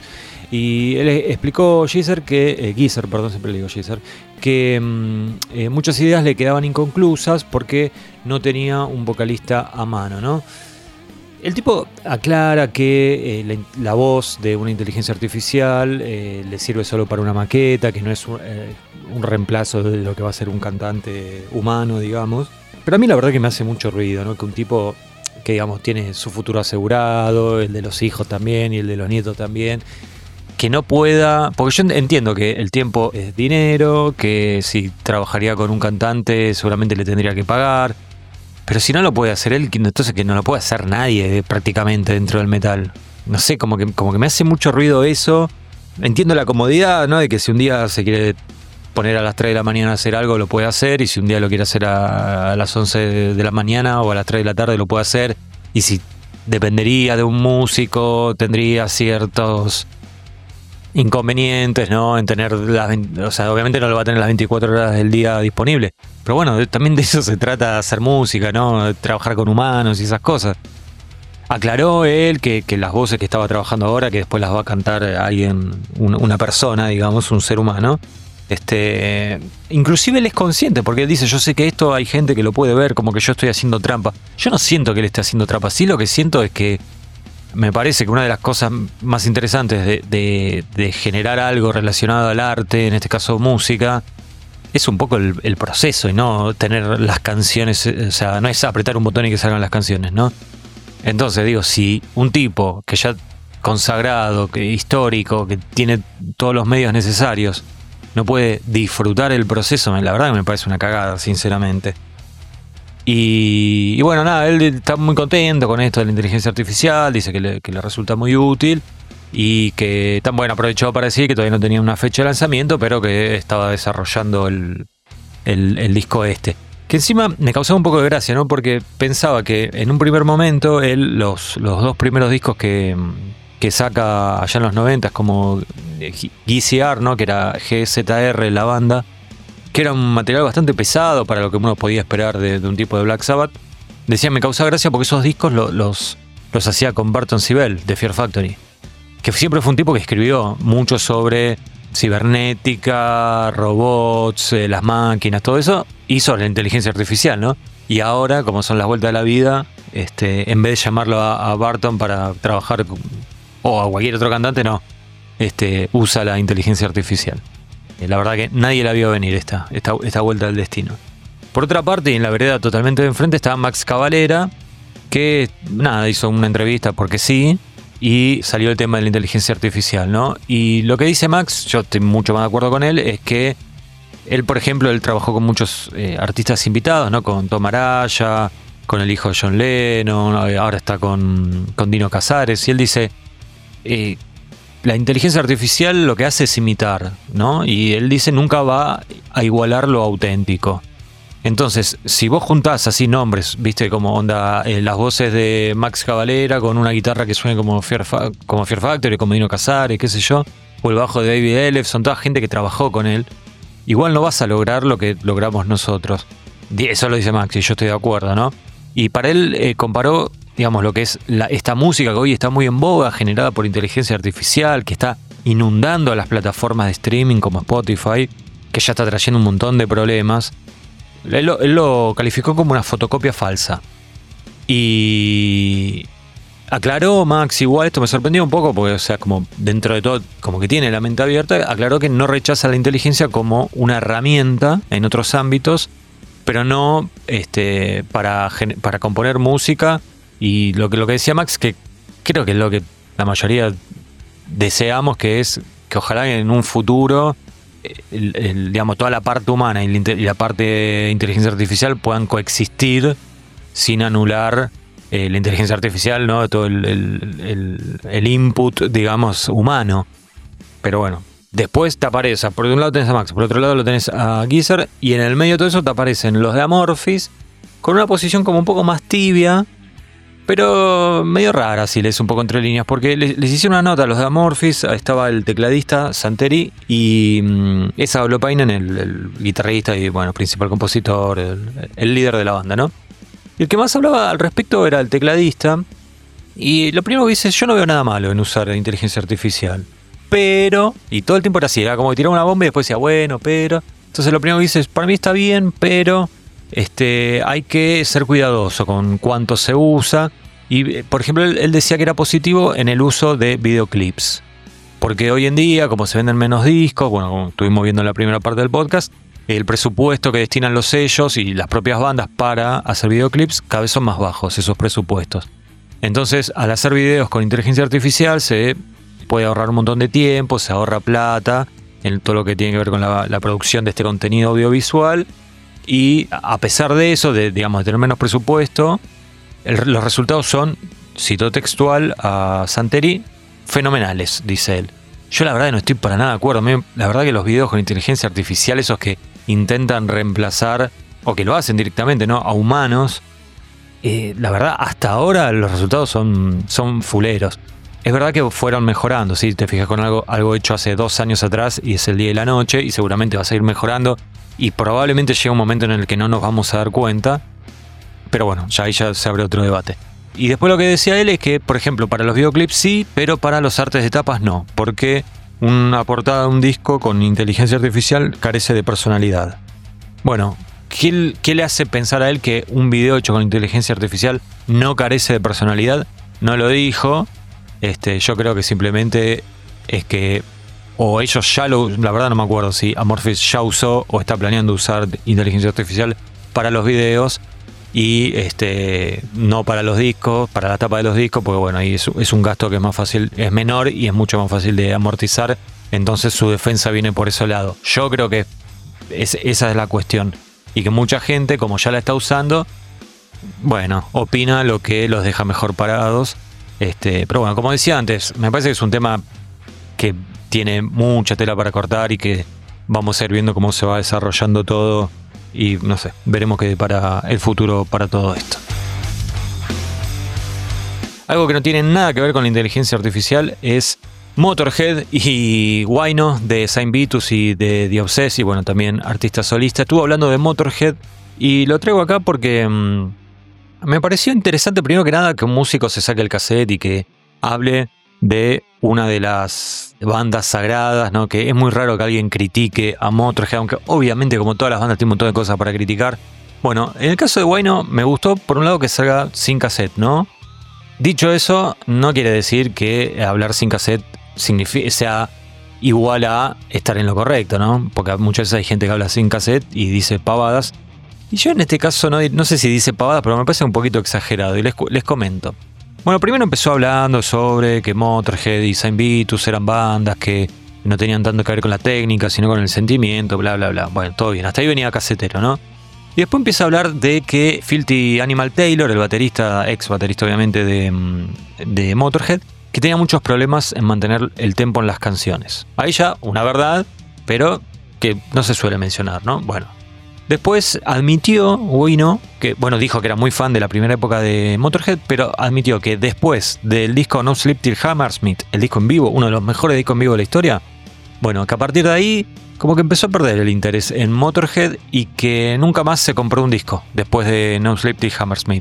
Y él explicó, Geezer, que, eh, Geezer, perdón, siempre le digo Geezer, que mm, eh, muchas ideas le quedaban inconclusas porque no tenía un vocalista a mano, ¿no? El tipo aclara que eh, la, la voz de una inteligencia artificial eh, le sirve solo para una maqueta, que no es un, eh, un reemplazo de lo que va a ser un cantante humano, digamos. Pero a mí la verdad que me hace mucho ruido, ¿no? Que un tipo que, digamos, tiene su futuro asegurado, el de los hijos también y el de los nietos también, que no pueda... Porque yo entiendo que el tiempo es dinero, que si trabajaría con un cantante seguramente le tendría que pagar, pero si no lo puede hacer él, entonces que no lo puede hacer nadie prácticamente dentro del metal. No sé, como que, como que me hace mucho ruido eso. Entiendo la comodidad, ¿no? De que si un día se quiere poner a las tres de la mañana a hacer algo, lo puede hacer, y si un día lo quiere hacer a, a las once de la mañana o a las tres de la tarde, lo puede hacer, y si dependería de un músico, tendría ciertos inconvenientes, ¿no? En tener las, o sea, obviamente no lo va a tener las veinticuatro horas del día disponible, pero bueno, también de eso se trata, hacer música, ¿no? Trabajar con humanos y esas cosas. Aclaró él que, que las voces que estaba trabajando ahora, que después las va a cantar alguien, un, una persona, digamos, un ser humano. Este, inclusive él es consciente, porque él dice, yo sé que esto hay gente que lo puede ver como que yo estoy haciendo trampa. Yo no siento que él esté haciendo trampa, sí lo que siento es que me parece que una de las cosas más interesantes de, de, de generar algo relacionado al arte, en este caso música, es un poco el, el proceso y no tener las canciones, o sea, no es apretar un botón y que salgan las canciones, ¿no? Entonces digo, si un tipo que ya consagrado, que histórico, que tiene todos los medios necesarios, no puede disfrutar el proceso, la verdad que me parece una cagada, sinceramente. Y, y bueno, nada, él está muy contento con esto de la inteligencia artificial, dice que le, que le resulta muy útil y que tan bueno, aprovechó para decir que todavía no tenía una fecha de lanzamiento, pero que estaba desarrollando el, el, el disco este. Que encima me causaba un poco de gracia, ¿no? Porque pensaba que en un primer momento él, los, los dos primeros discos que, que saca allá en los noventas, como G C R, ¿no? Que era G Z R, la banda, que era un material bastante pesado para lo que uno podía esperar de, de un tipo de Black Sabbath. Decía, me causaba gracia porque esos discos lo, los, los hacía con Burton Sibel, de Fear Factory, que siempre fue un tipo que escribió mucho sobre cibernética, robots, eh, las máquinas, todo eso, y sobre la inteligencia artificial, ¿no? Y ahora, como son las vueltas de la vida, este, en vez de llamarlo a, a Burton para trabajar, o a cualquier otro cantante, no, este, usa la inteligencia artificial. La verdad que nadie la vio venir esta, esta, esta vuelta del destino. Por otra parte, y en la vereda totalmente de enfrente, estaba Max Cavalera, que nada, hizo una entrevista porque sí, y salió el tema de la inteligencia artificial, ¿no? Y lo que dice Max, yo estoy mucho más de acuerdo con él, es que él, por ejemplo, él trabajó con muchos eh, artistas invitados, ¿no? Con Tom Araya, con el hijo de John Lennon, ahora está con, con Dino Casares, y él dice... Eh, la inteligencia artificial lo que hace es imitar, ¿no? Y él dice nunca va a igualar lo auténtico. Entonces, si vos juntás así nombres, viste, como onda eh, las voces de Max Cavalera con una guitarra que suene como Fear, Fa- como Fear Factory, como Dino Casares, qué sé yo, o el bajo de David Ellefson, toda gente que trabajó con él, igual no vas a lograr lo que logramos nosotros. Eso lo dice Max y yo estoy de acuerdo, ¿no? Y para él eh, comparó, digamos, lo que es la, esta música que hoy está muy en boga, generada por inteligencia artificial, que está inundando a las plataformas de streaming como Spotify, que ya está trayendo un montón de problemas. Él lo, él lo calificó como una fotocopia falsa. Y aclaró Max, igual esto me sorprendió un poco, porque, o sea, como dentro de todo, como que tiene la mente abierta, aclaró que no rechaza la inteligencia como una herramienta en otros ámbitos, pero no este, para, para componer música. Y lo que, lo que decía Max, que creo que es lo que la mayoría deseamos, que es que ojalá en un futuro el, el, digamos, toda la parte humana y la, y la parte de inteligencia artificial puedan coexistir sin anular eh, la inteligencia artificial, ¿no? Todo el, el, el, el input, digamos, humano. Pero bueno, después te aparece, por un lado tenés a Max, por otro lado lo tenés a Geezer, y en el medio de todo eso te aparecen los de Amorphis, con una posición como un poco más tibia, pero medio rara si lees un poco entre líneas, porque les, les hice una nota a los de Amorphis, estaba el tecladista Santeri y mmm, esa Holopainen, el, el guitarrista y bueno, principal compositor, el, el líder de la banda, ¿no? Y el que más hablaba al respecto era el tecladista, y lo primero que dice, yo no veo nada malo en usar inteligencia artificial, pero, y todo el tiempo era así, era como que tiraba una bomba y después decía, bueno, pero, entonces lo primero que dice es, para mí está bien, pero... Este, hay que ser cuidadoso con cuánto se usa. Y, por ejemplo, él, él decía que era positivo en el uso de videoclips. Porque hoy en día, como se venden menos discos, bueno, como estuvimos viendo en la primera parte del podcast, el presupuesto que destinan los sellos y las propias bandas para hacer videoclips cada vez son más bajos, esos presupuestos. Entonces, al hacer videos con inteligencia artificial se puede ahorrar un montón de tiempo, se ahorra plata en todo lo que tiene que ver con la, la producción de este contenido audiovisual. Y a pesar de eso, de, digamos, de tener menos presupuesto, el, los resultados son, cito textual a Santeri, fenomenales, dice él. Yo la verdad que no estoy para nada de acuerdo. Me- La verdad que los videos con inteligencia artificial, esos que intentan reemplazar, o que lo hacen directamente, ¿no?, a humanos, eh, la verdad, hasta ahora los resultados son, son fuleros. Es verdad que fueron mejorando, si te fijas con algo, algo hecho hace dos años atrás y es el día y la noche, y seguramente va a seguir mejorando, y probablemente llegue un momento en el que no nos vamos a dar cuenta, pero bueno, ya ahí ya se abre otro debate. Y después lo que decía él es que, por ejemplo, para los videoclips sí, pero para los artes de tapas no, porque una portada de un disco con inteligencia artificial carece de personalidad. Bueno, ¿qué, qué le hace pensar a él que un video hecho con inteligencia artificial no carece de personalidad? No lo dijo. Este, yo creo que simplemente es que o ellos ya lo, la verdad no me acuerdo si Amorphis ya usó o está planeando usar inteligencia artificial para los videos y este, no para los discos, para la tapa de los discos, porque bueno, ahí es, es un gasto que es más fácil, es menor y es mucho más fácil de amortizar, entonces su defensa viene por ese lado. Yo creo que es, esa es la cuestión, y que mucha gente, como ya la está usando, bueno, opina lo que los deja mejor parados. Este, pero bueno, como decía antes, me parece que es un tema que tiene mucha tela para cortar y que vamos a ir viendo cómo se va desarrollando todo y no sé, veremos qué para el futuro para todo esto. Algo que no tiene nada que ver con la inteligencia artificial es Motorhead y Wino de Saint Vitus y de The Obsessed, y bueno, también artista solista. Estuvo hablando de Motorhead y lo traigo acá porque mmm, me pareció interesante, primero que nada, que un músico se saque el cassette y que hable de una de las bandas sagradas, ¿no? Que es muy raro que alguien critique a Motorhead, aunque obviamente, como todas las bandas, tiene un montón de cosas para criticar. Bueno, en el caso de Wino me gustó, por un lado, que salga sin cassette, ¿no? Dicho eso, no quiere decir que hablar sin cassette signifique, sea igual a estar en lo correcto, ¿no? Porque muchas veces hay gente que habla sin cassette y dice pavadas. Y yo en este caso no, no sé si dice pavadas, pero me parece un poquito exagerado y les, les comento. Bueno, primero empezó hablando sobre que Motorhead y Saint Vitus eran bandas que no tenían tanto que ver con la técnica, sino con el sentimiento, bla, bla, bla. Bueno, todo bien, hasta ahí venía casetero, ¿no? Y después empieza a hablar de que Filthy Animal Taylor, el baterista, ex baterista obviamente de, de Motorhead, que tenía muchos problemas en mantener el tempo en las canciones. Ahí ya una verdad, pero que no se suele mencionar, ¿no? Bueno. Después admitió Wino, que bueno, dijo que era muy fan de la primera época de Motorhead, pero admitió que después del disco No Sleep Till Hammersmith, el disco en vivo, uno de los mejores discos en vivo de la historia, bueno, que a partir de ahí como que empezó a perder el interés en Motorhead y que nunca más se compró un disco después de No Sleep Till Hammersmith.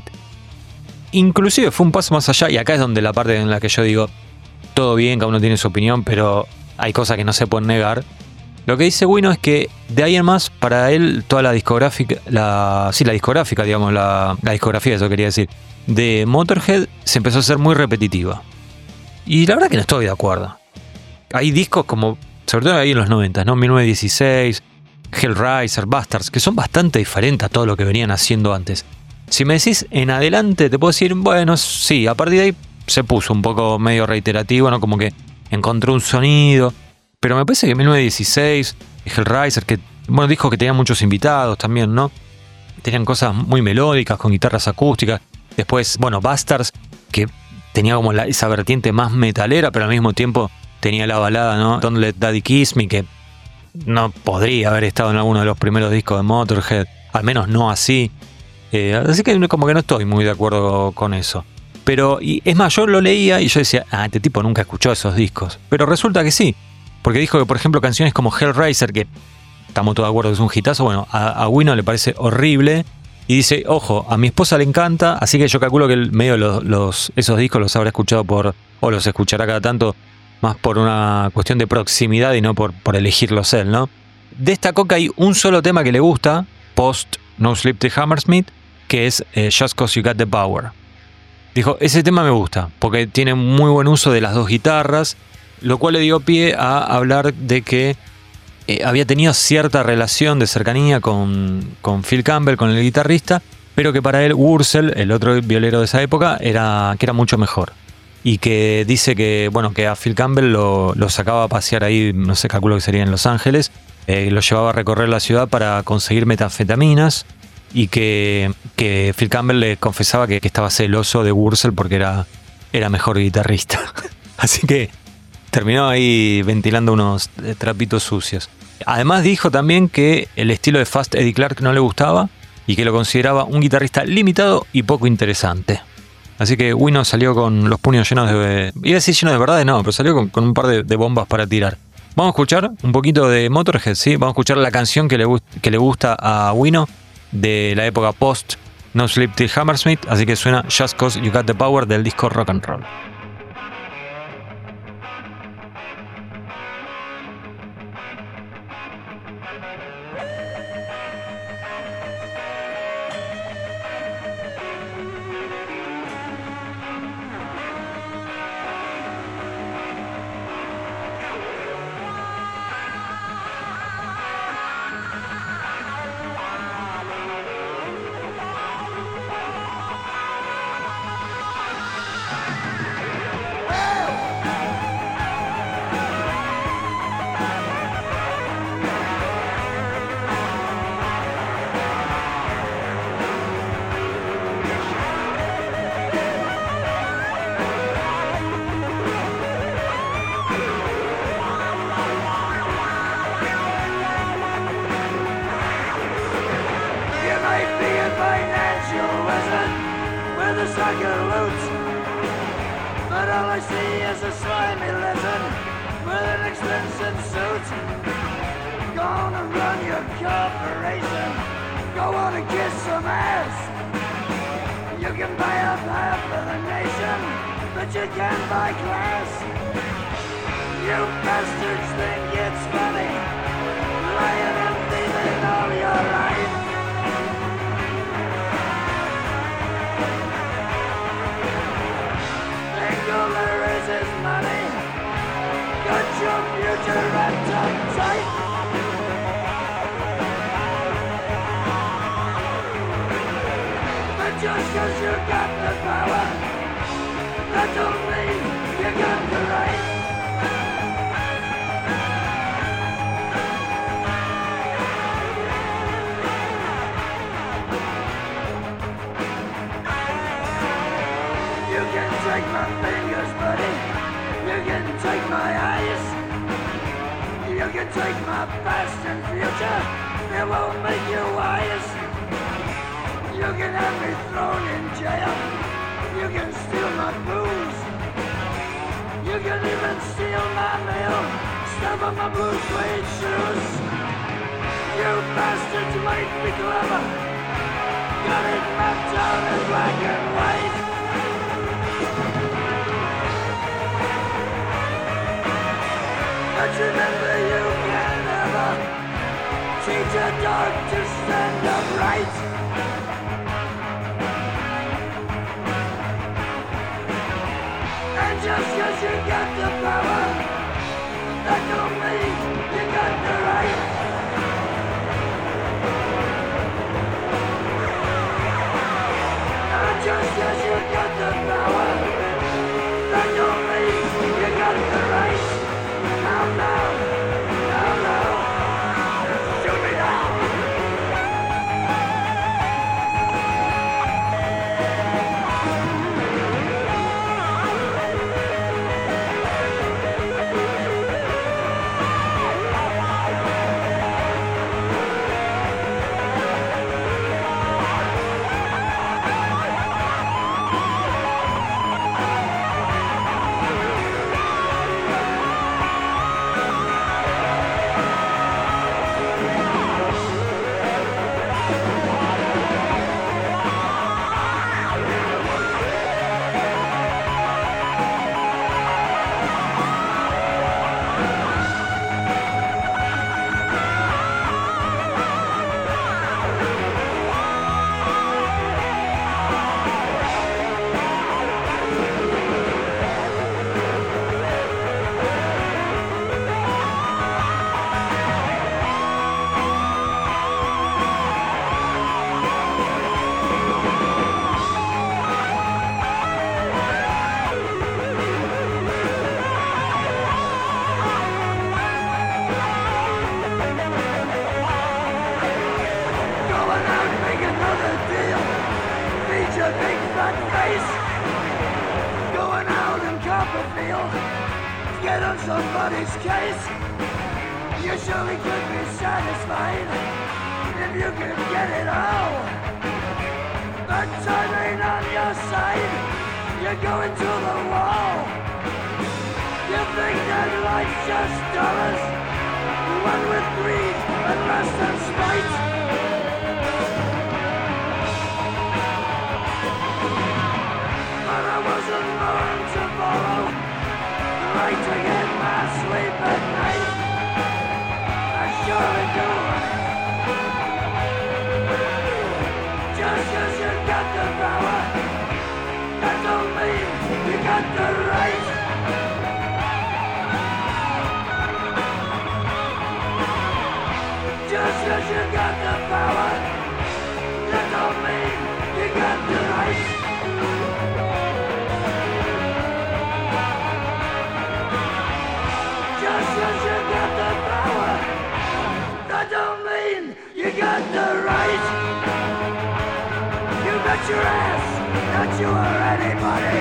Inclusive fue un paso más allá, y acá es donde la parte en la que yo digo, todo bien, cada uno tiene su opinión, pero hay cosas que no se pueden negar. Lo que dice Wino es que de ahí en más, para él, toda la discográfica, la, sí, la discográfica, digamos, la, la discografía, eso quería decir, de Motorhead se empezó a hacer muy repetitiva. Y la verdad que no estoy de acuerdo. Hay discos como, sobre todo ahí en los noventa, ¿no? mil novecientos dieciséis, Hellraiser, Bastards, que son bastante diferentes a todo lo que venían haciendo antes. Si me decís en adelante, te puedo decir, bueno, sí, a partir de ahí se puso un poco medio reiterativo, ¿no? Como que encontró un sonido. Pero me parece que mil novecientos dieciséis, Hellraiser, que bueno, dijo que tenía muchos invitados también, ¿no? Tenían cosas muy melódicas, con guitarras acústicas. Después, bueno, Bastards, que tenía como la, esa vertiente más metalera, pero al mismo tiempo tenía la balada, ¿no? Don't Let Daddy Kiss Me, que no podría haber estado en alguno de los primeros discos de Motorhead, al menos no así. Eh, así que como que no estoy muy de acuerdo con eso. Pero, y es más, yo lo leía y yo decía, ah, este tipo nunca escuchó esos discos. Pero resulta que sí. Porque dijo que, por ejemplo, canciones como Hellraiser, que estamos todos de acuerdo que es un hitazo, bueno, a, a Wino le parece horrible. Y dice, ojo, a mi esposa le encanta, así que yo calculo que el medio los, los, esos discos los habrá escuchado por, o los escuchará cada tanto, más por una cuestión de proximidad y no por, por elegirlos él, ¿no? Destacó que hay un solo tema que le gusta, post No Sleep Till Hammersmith, que es eh, Just Cause You Got the Power. Dijo, ese tema me gusta, porque tiene muy buen uso de las dos guitarras, lo cual le dio pie a hablar de que eh, había tenido cierta relación de cercanía con, con Phil Campbell, con el guitarrista, pero que para él Wurzel, el otro violero de esa época, era, que era mucho mejor. Y que dice que, bueno, que a Phil Campbell lo, lo sacaba a pasear ahí, no sé, calculo que sería en Los Ángeles, eh, lo llevaba a recorrer la ciudad para conseguir metanfetaminas, y que, que Phil Campbell le confesaba que, que estaba celoso de Wurzel porque era, era mejor guitarrista. Así que terminó ahí ventilando unos eh, trapitos sucios. Además dijo también que el estilo de Fast Eddie Clarke no le gustaba y que lo consideraba un guitarrista limitado y poco interesante. Así que Wino salió con los puños llenos de... Iba a decir llenos de verdades, no, pero salió con, con un par de, de bombas para tirar. Vamos a escuchar un poquito de Motorhead, ¿sí? Vamos a escuchar la canción que le, que le gusta a Wino de la época post No Sleep Till Hammersmith, así que suena Just Cause You Got The Power del disco Rock and Roll. get on somebody's case. You surely could be satisfied if you could get it all. But time ain't on your side. You're going to the wall. You think that life's just dollars, one with greed and lust and spite. But I wasn't born to borrow, right to get my sleep at night. I surely do. Just 'cause you got the power, that don't mean you got the right. Just 'cause you got the power, that don't mean you got the right. Just 'cause you got the power, that don't mean you got the right. You bet your ass that you are anybody.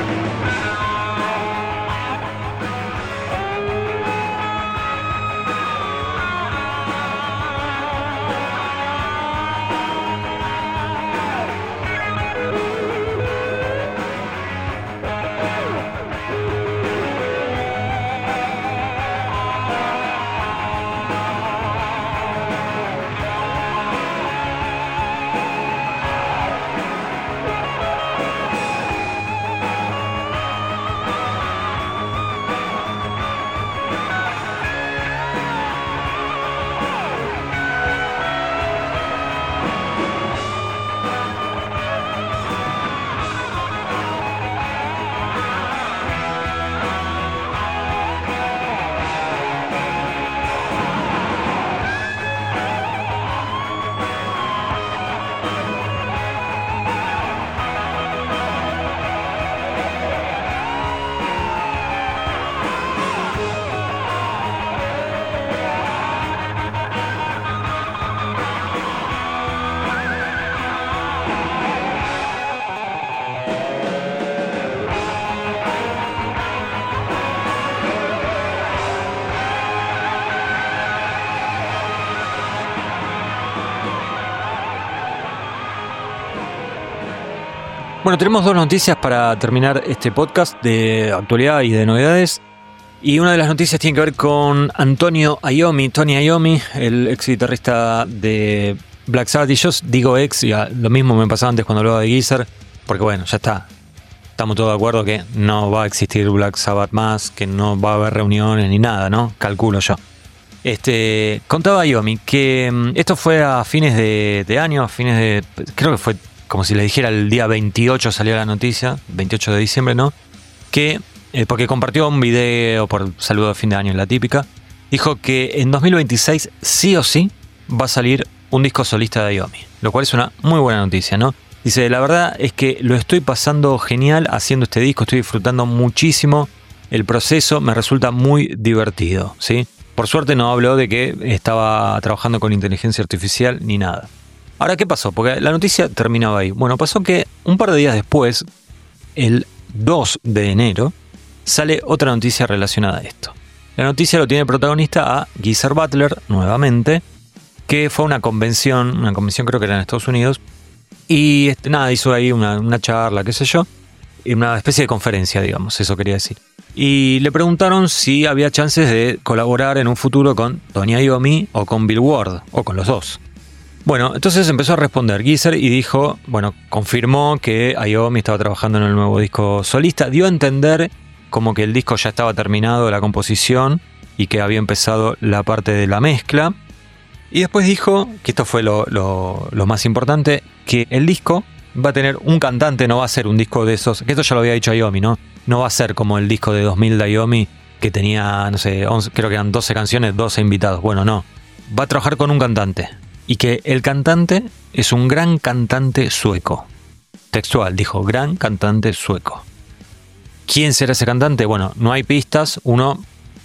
Bueno, tenemos dos noticias para terminar este podcast de actualidad y de novedades. Y una de las noticias tiene que ver con Antonio Iommi, Tony Iommi, el ex guitarrista de Black Sabbath. Y yo digo ex, y lo mismo me pasaba antes cuando hablaba de Geezer, porque bueno, ya está. Estamos todos de acuerdo que no va a existir Black Sabbath más, que no va a haber reuniones ni nada, ¿no? Calculo yo. Este, contaba Iommi que esto fue a fines de, de año, a fines de... Creo que fue como si le dijera el día veintiocho salió la noticia, veintiocho de diciembre, ¿no? Que, eh, porque compartió un video por saludo de fin de año, la típica, dijo que en dos mil veintiséis sí o sí va a salir un disco solista de Iommi, lo cual es una muy buena noticia, ¿no? Dice, la verdad es que lo estoy pasando genial haciendo este disco, estoy disfrutando muchísimo el proceso, me resulta muy divertido, ¿sí? Por suerte no habló de que estaba trabajando con inteligencia artificial ni nada. Ahora, ¿qué pasó? Porque la noticia terminaba ahí. Bueno, pasó que un par de días después, el dos de enero, sale otra noticia relacionada a esto. La noticia lo tiene protagonista a Geezer Butler, nuevamente, que fue a una convención, una convención creo que era en Estados Unidos, y este, nada, hizo ahí una, una charla, qué sé yo, y una especie de conferencia, digamos, eso quería decir. Y le preguntaron si había chances de colaborar en un futuro con Tony Iommi o con Bill Ward, o con los dos. Bueno, entonces empezó a responder Geezer y dijo, bueno, confirmó que Iommi estaba trabajando en el nuevo disco solista, dio a entender como que el disco ya estaba terminado, la composición, y que había empezado la parte de la mezcla. Y después dijo, que esto fue lo, lo, lo más importante, que el disco va a tener un cantante, no va a ser un disco de esos, que esto ya lo había dicho Iommi, ¿no? No va a ser como el disco de dos mil de Iommi, que tenía, no sé, once, creo que eran doce canciones, doce invitados. Bueno, no. Va a trabajar con un cantante. Y que el cantante es un gran cantante sueco. Textual, dijo, gran cantante sueco. ¿Quién será ese cantante? Bueno, no hay pistas. Uno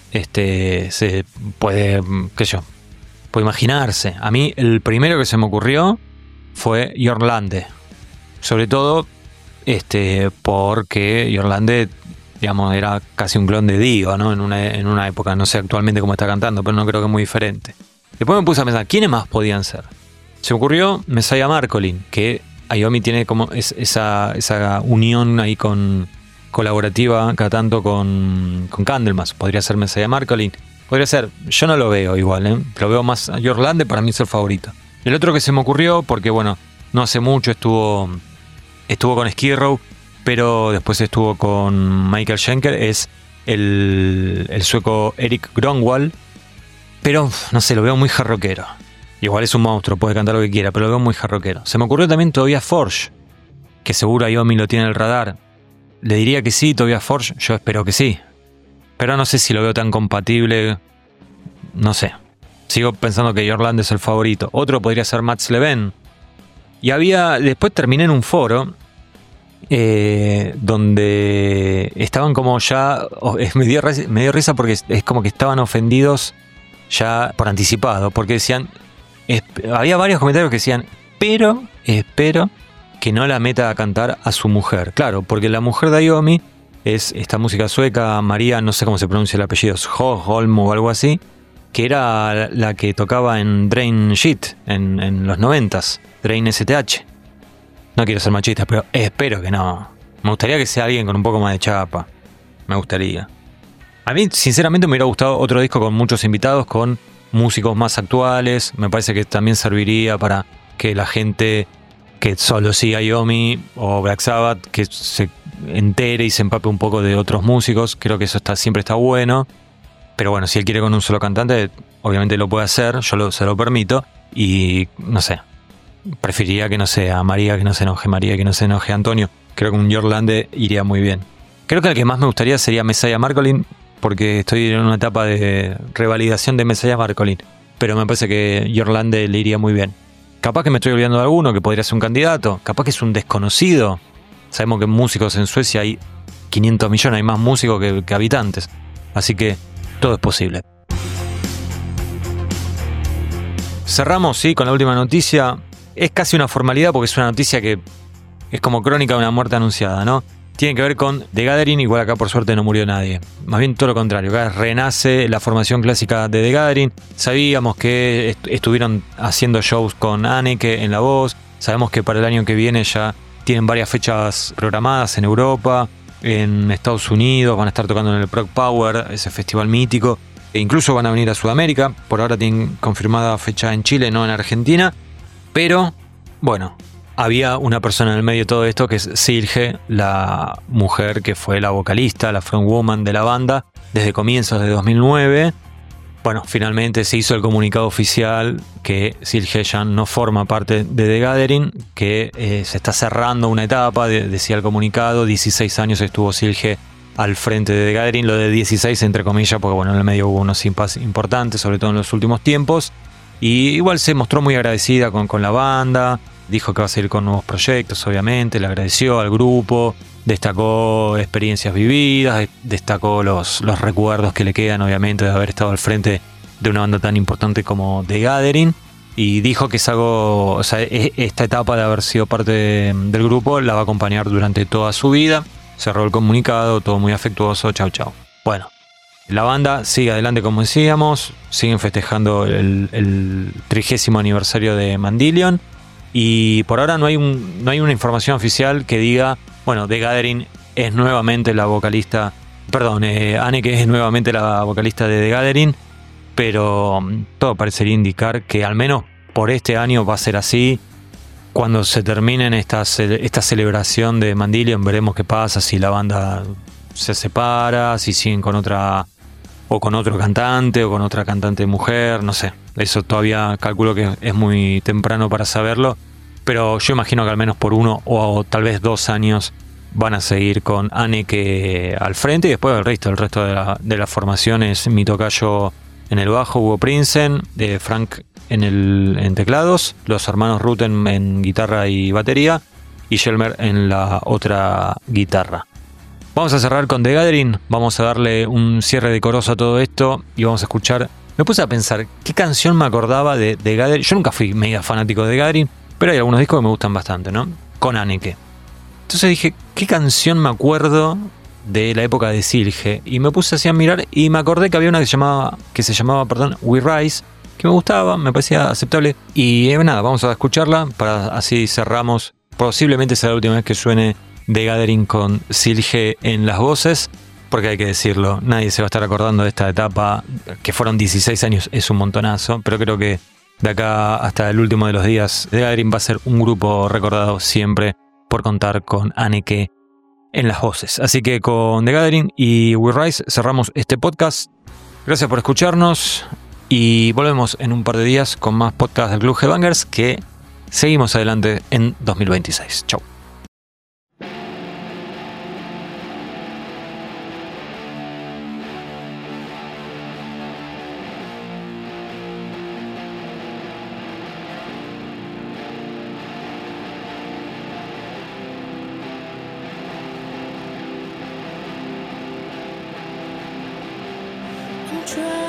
este, se puede, qué sé yo, puede imaginarse. A mí el primero que se me ocurrió fue Jørn Lande. Sobre todo este, porque Jørn Lande Digamos, era casi un clon de Dio, ¿no? En una, en una época, no sé actualmente cómo está cantando, pero no creo que es muy diferente. Después me puse a pensar, ¿quiénes más podían ser? Se me ocurrió Messiah Marcolin, que Iommi tiene como es, esa, esa unión ahí con colaborativa cada tanto con, con Candlemas. Podría ser Messiah Marcolin. Podría ser, yo no lo veo igual, ¿eh? Lo veo más a Jörg Lande, para mí es el favorito. El otro que se me ocurrió, porque bueno, no hace mucho estuvo, estuvo con Skid Row, pero después estuvo con Michael Schenker, es el, el sueco Erik Grönwall, pero no sé, lo veo muy jarroquero. Igual es un monstruo, puede cantar lo que quiera, pero lo veo muy jarroquero. Se me ocurrió también Tobias Forge, que seguro Iommi lo tiene en el radar. Le diría que sí, Tobias Forge, yo espero que sí. Pero no sé si lo veo tan compatible, no sé. Sigo pensando que Jörg Lande es el favorito. Otro podría ser Mats Leven. Y había, después terminé en un foro eh, donde estaban como ya, oh, me, dio, me dio risa porque es, es como que estaban ofendidos ya por anticipado, porque decían, es, había varios comentarios que decían, pero espero que no la meta a cantar a su mujer. Claro, porque la mujer de Iommi es esta música sueca, María, no sé cómo se pronuncia el apellido, Sjöholm o algo así, que era la que tocaba en Drain Shit en, en los noventas, Drain S T H. No quiero ser machista, pero espero que no. Me gustaría que sea alguien con un poco más de chapa. Me gustaría. A mí, sinceramente, me hubiera gustado otro disco con muchos invitados, con músicos más actuales. Me parece que también serviría para que la gente que solo siga Iommi o Black Sabbath, que se entere y se empape un poco de otros músicos. Creo que eso está, siempre está bueno. Pero bueno, si él quiere con un solo cantante, obviamente lo puede hacer, yo lo, se lo permito. Y no sé, preferiría que no sea María, que no se enoje María, que no se enoje Antonio. Creo que un Jörg Lande iría muy bien. Creo que el que más me gustaría sería Messiah Marcolin, porque estoy en una etapa de revalidación de Messiah Marcolin. Pero me parece que Jörg Lande le iría muy bien. Capaz que me estoy olvidando de alguno que podría ser un candidato. Capaz que es un desconocido. Sabemos que músicos en Suecia hay quinientos millones, hay más músicos que, que habitantes. Así que todo es posible. Cerramos, sí, con la última noticia. Es casi una formalidad porque es una noticia que es como crónica de una muerte anunciada, ¿no? Tiene que ver con The Gathering, igual acá por suerte no murió nadie. Más bien todo lo contrario, acá renace la formación clásica de The Gathering. Sabíamos que est- estuvieron haciendo shows con Anneke en la voz. Sabemos que para el año que viene ya tienen varias fechas programadas en Europa, en Estados Unidos, van a estar tocando en el Prog Power, ese festival mítico. E incluso van a venir a Sudamérica. Por ahora tienen confirmada fecha en Chile, no en Argentina. Pero, bueno, había una persona en el medio de todo esto que es Silje, la mujer que fue la vocalista, la frontwoman de la banda desde comienzos de dos mil nueve. Bueno, finalmente se hizo el comunicado oficial que Silje ya no forma parte de The Gathering, que eh, se está cerrando una etapa, de, decía el comunicado, dieciséis años estuvo Silje al frente de The Gathering, lo de dieciséis entre comillas, porque bueno, en el medio hubo unos impases importantes, sobre todo en los últimos tiempos, y igual se mostró muy agradecida con, con la banda. Dijo que va a seguir con nuevos proyectos, obviamente, le agradeció al grupo, destacó experiencias vividas, destacó los, los recuerdos que le quedan, obviamente, de haber estado al frente de una banda tan importante como The Gathering, y dijo que es algo, o sea, esta etapa de haber sido parte de, del grupo la va a acompañar durante toda su vida. Cerró el comunicado, todo muy afectuoso, chau chau. Bueno, la banda sigue adelante como decíamos, siguen festejando el, el trigésimo aniversario de Mandillion. Y por ahora no hay, un, no hay una información oficial que diga, bueno, The Gathering es nuevamente la vocalista, perdón, eh, Anneke es nuevamente la vocalista de The Gathering, pero todo parecería indicar que al menos por este año va a ser así. Cuando se terminen estas, esta celebración de Mandillion veremos qué pasa, si la banda se separa, si siguen con otra o con otro cantante o con otra cantante mujer, no sé. Eso todavía calculo que es muy temprano para saberlo, pero yo imagino que al menos por uno o tal vez dos años van a seguir con Anneke al frente, y después el resto, el resto de la, de la formación es mi tocayo en el bajo, Hugo Prinsen, de Frank en, el, en teclados, los hermanos Rutten en guitarra y batería, y Jelmer en la otra guitarra. Vamos a cerrar con The Gathering, vamos a darle un cierre decoroso a todo esto y vamos a escuchar. Me puse a pensar qué canción me acordaba de The Gathering. Yo nunca fui mega fanático de The Gathering, pero hay algunos discos que me gustan bastante, ¿no? Con Anneke. Entonces dije, ¿qué canción me acuerdo de la época de Silge. Y me puse así a mirar y me acordé que había una que se llamaba, que se llamaba perdón, We Rise, que me gustaba, me parecía aceptable. Y eh, nada, vamos a escucharla para así cerramos. Posiblemente sea la última vez que suene The Gathering con Silge en las voces, porque hay que decirlo, nadie se va a estar acordando de esta etapa, que fueron dieciséis años, es un montonazo, pero creo que de acá hasta el último de los días, The Gathering va a ser un grupo recordado siempre por contar con Anneke en las voces. Así que con The Gathering y We Rise cerramos este podcast. Gracias por escucharnos y volvemos en un par de días con más podcasts del Club Headbangers, que seguimos adelante en dos mil veintiséis. Chau. Try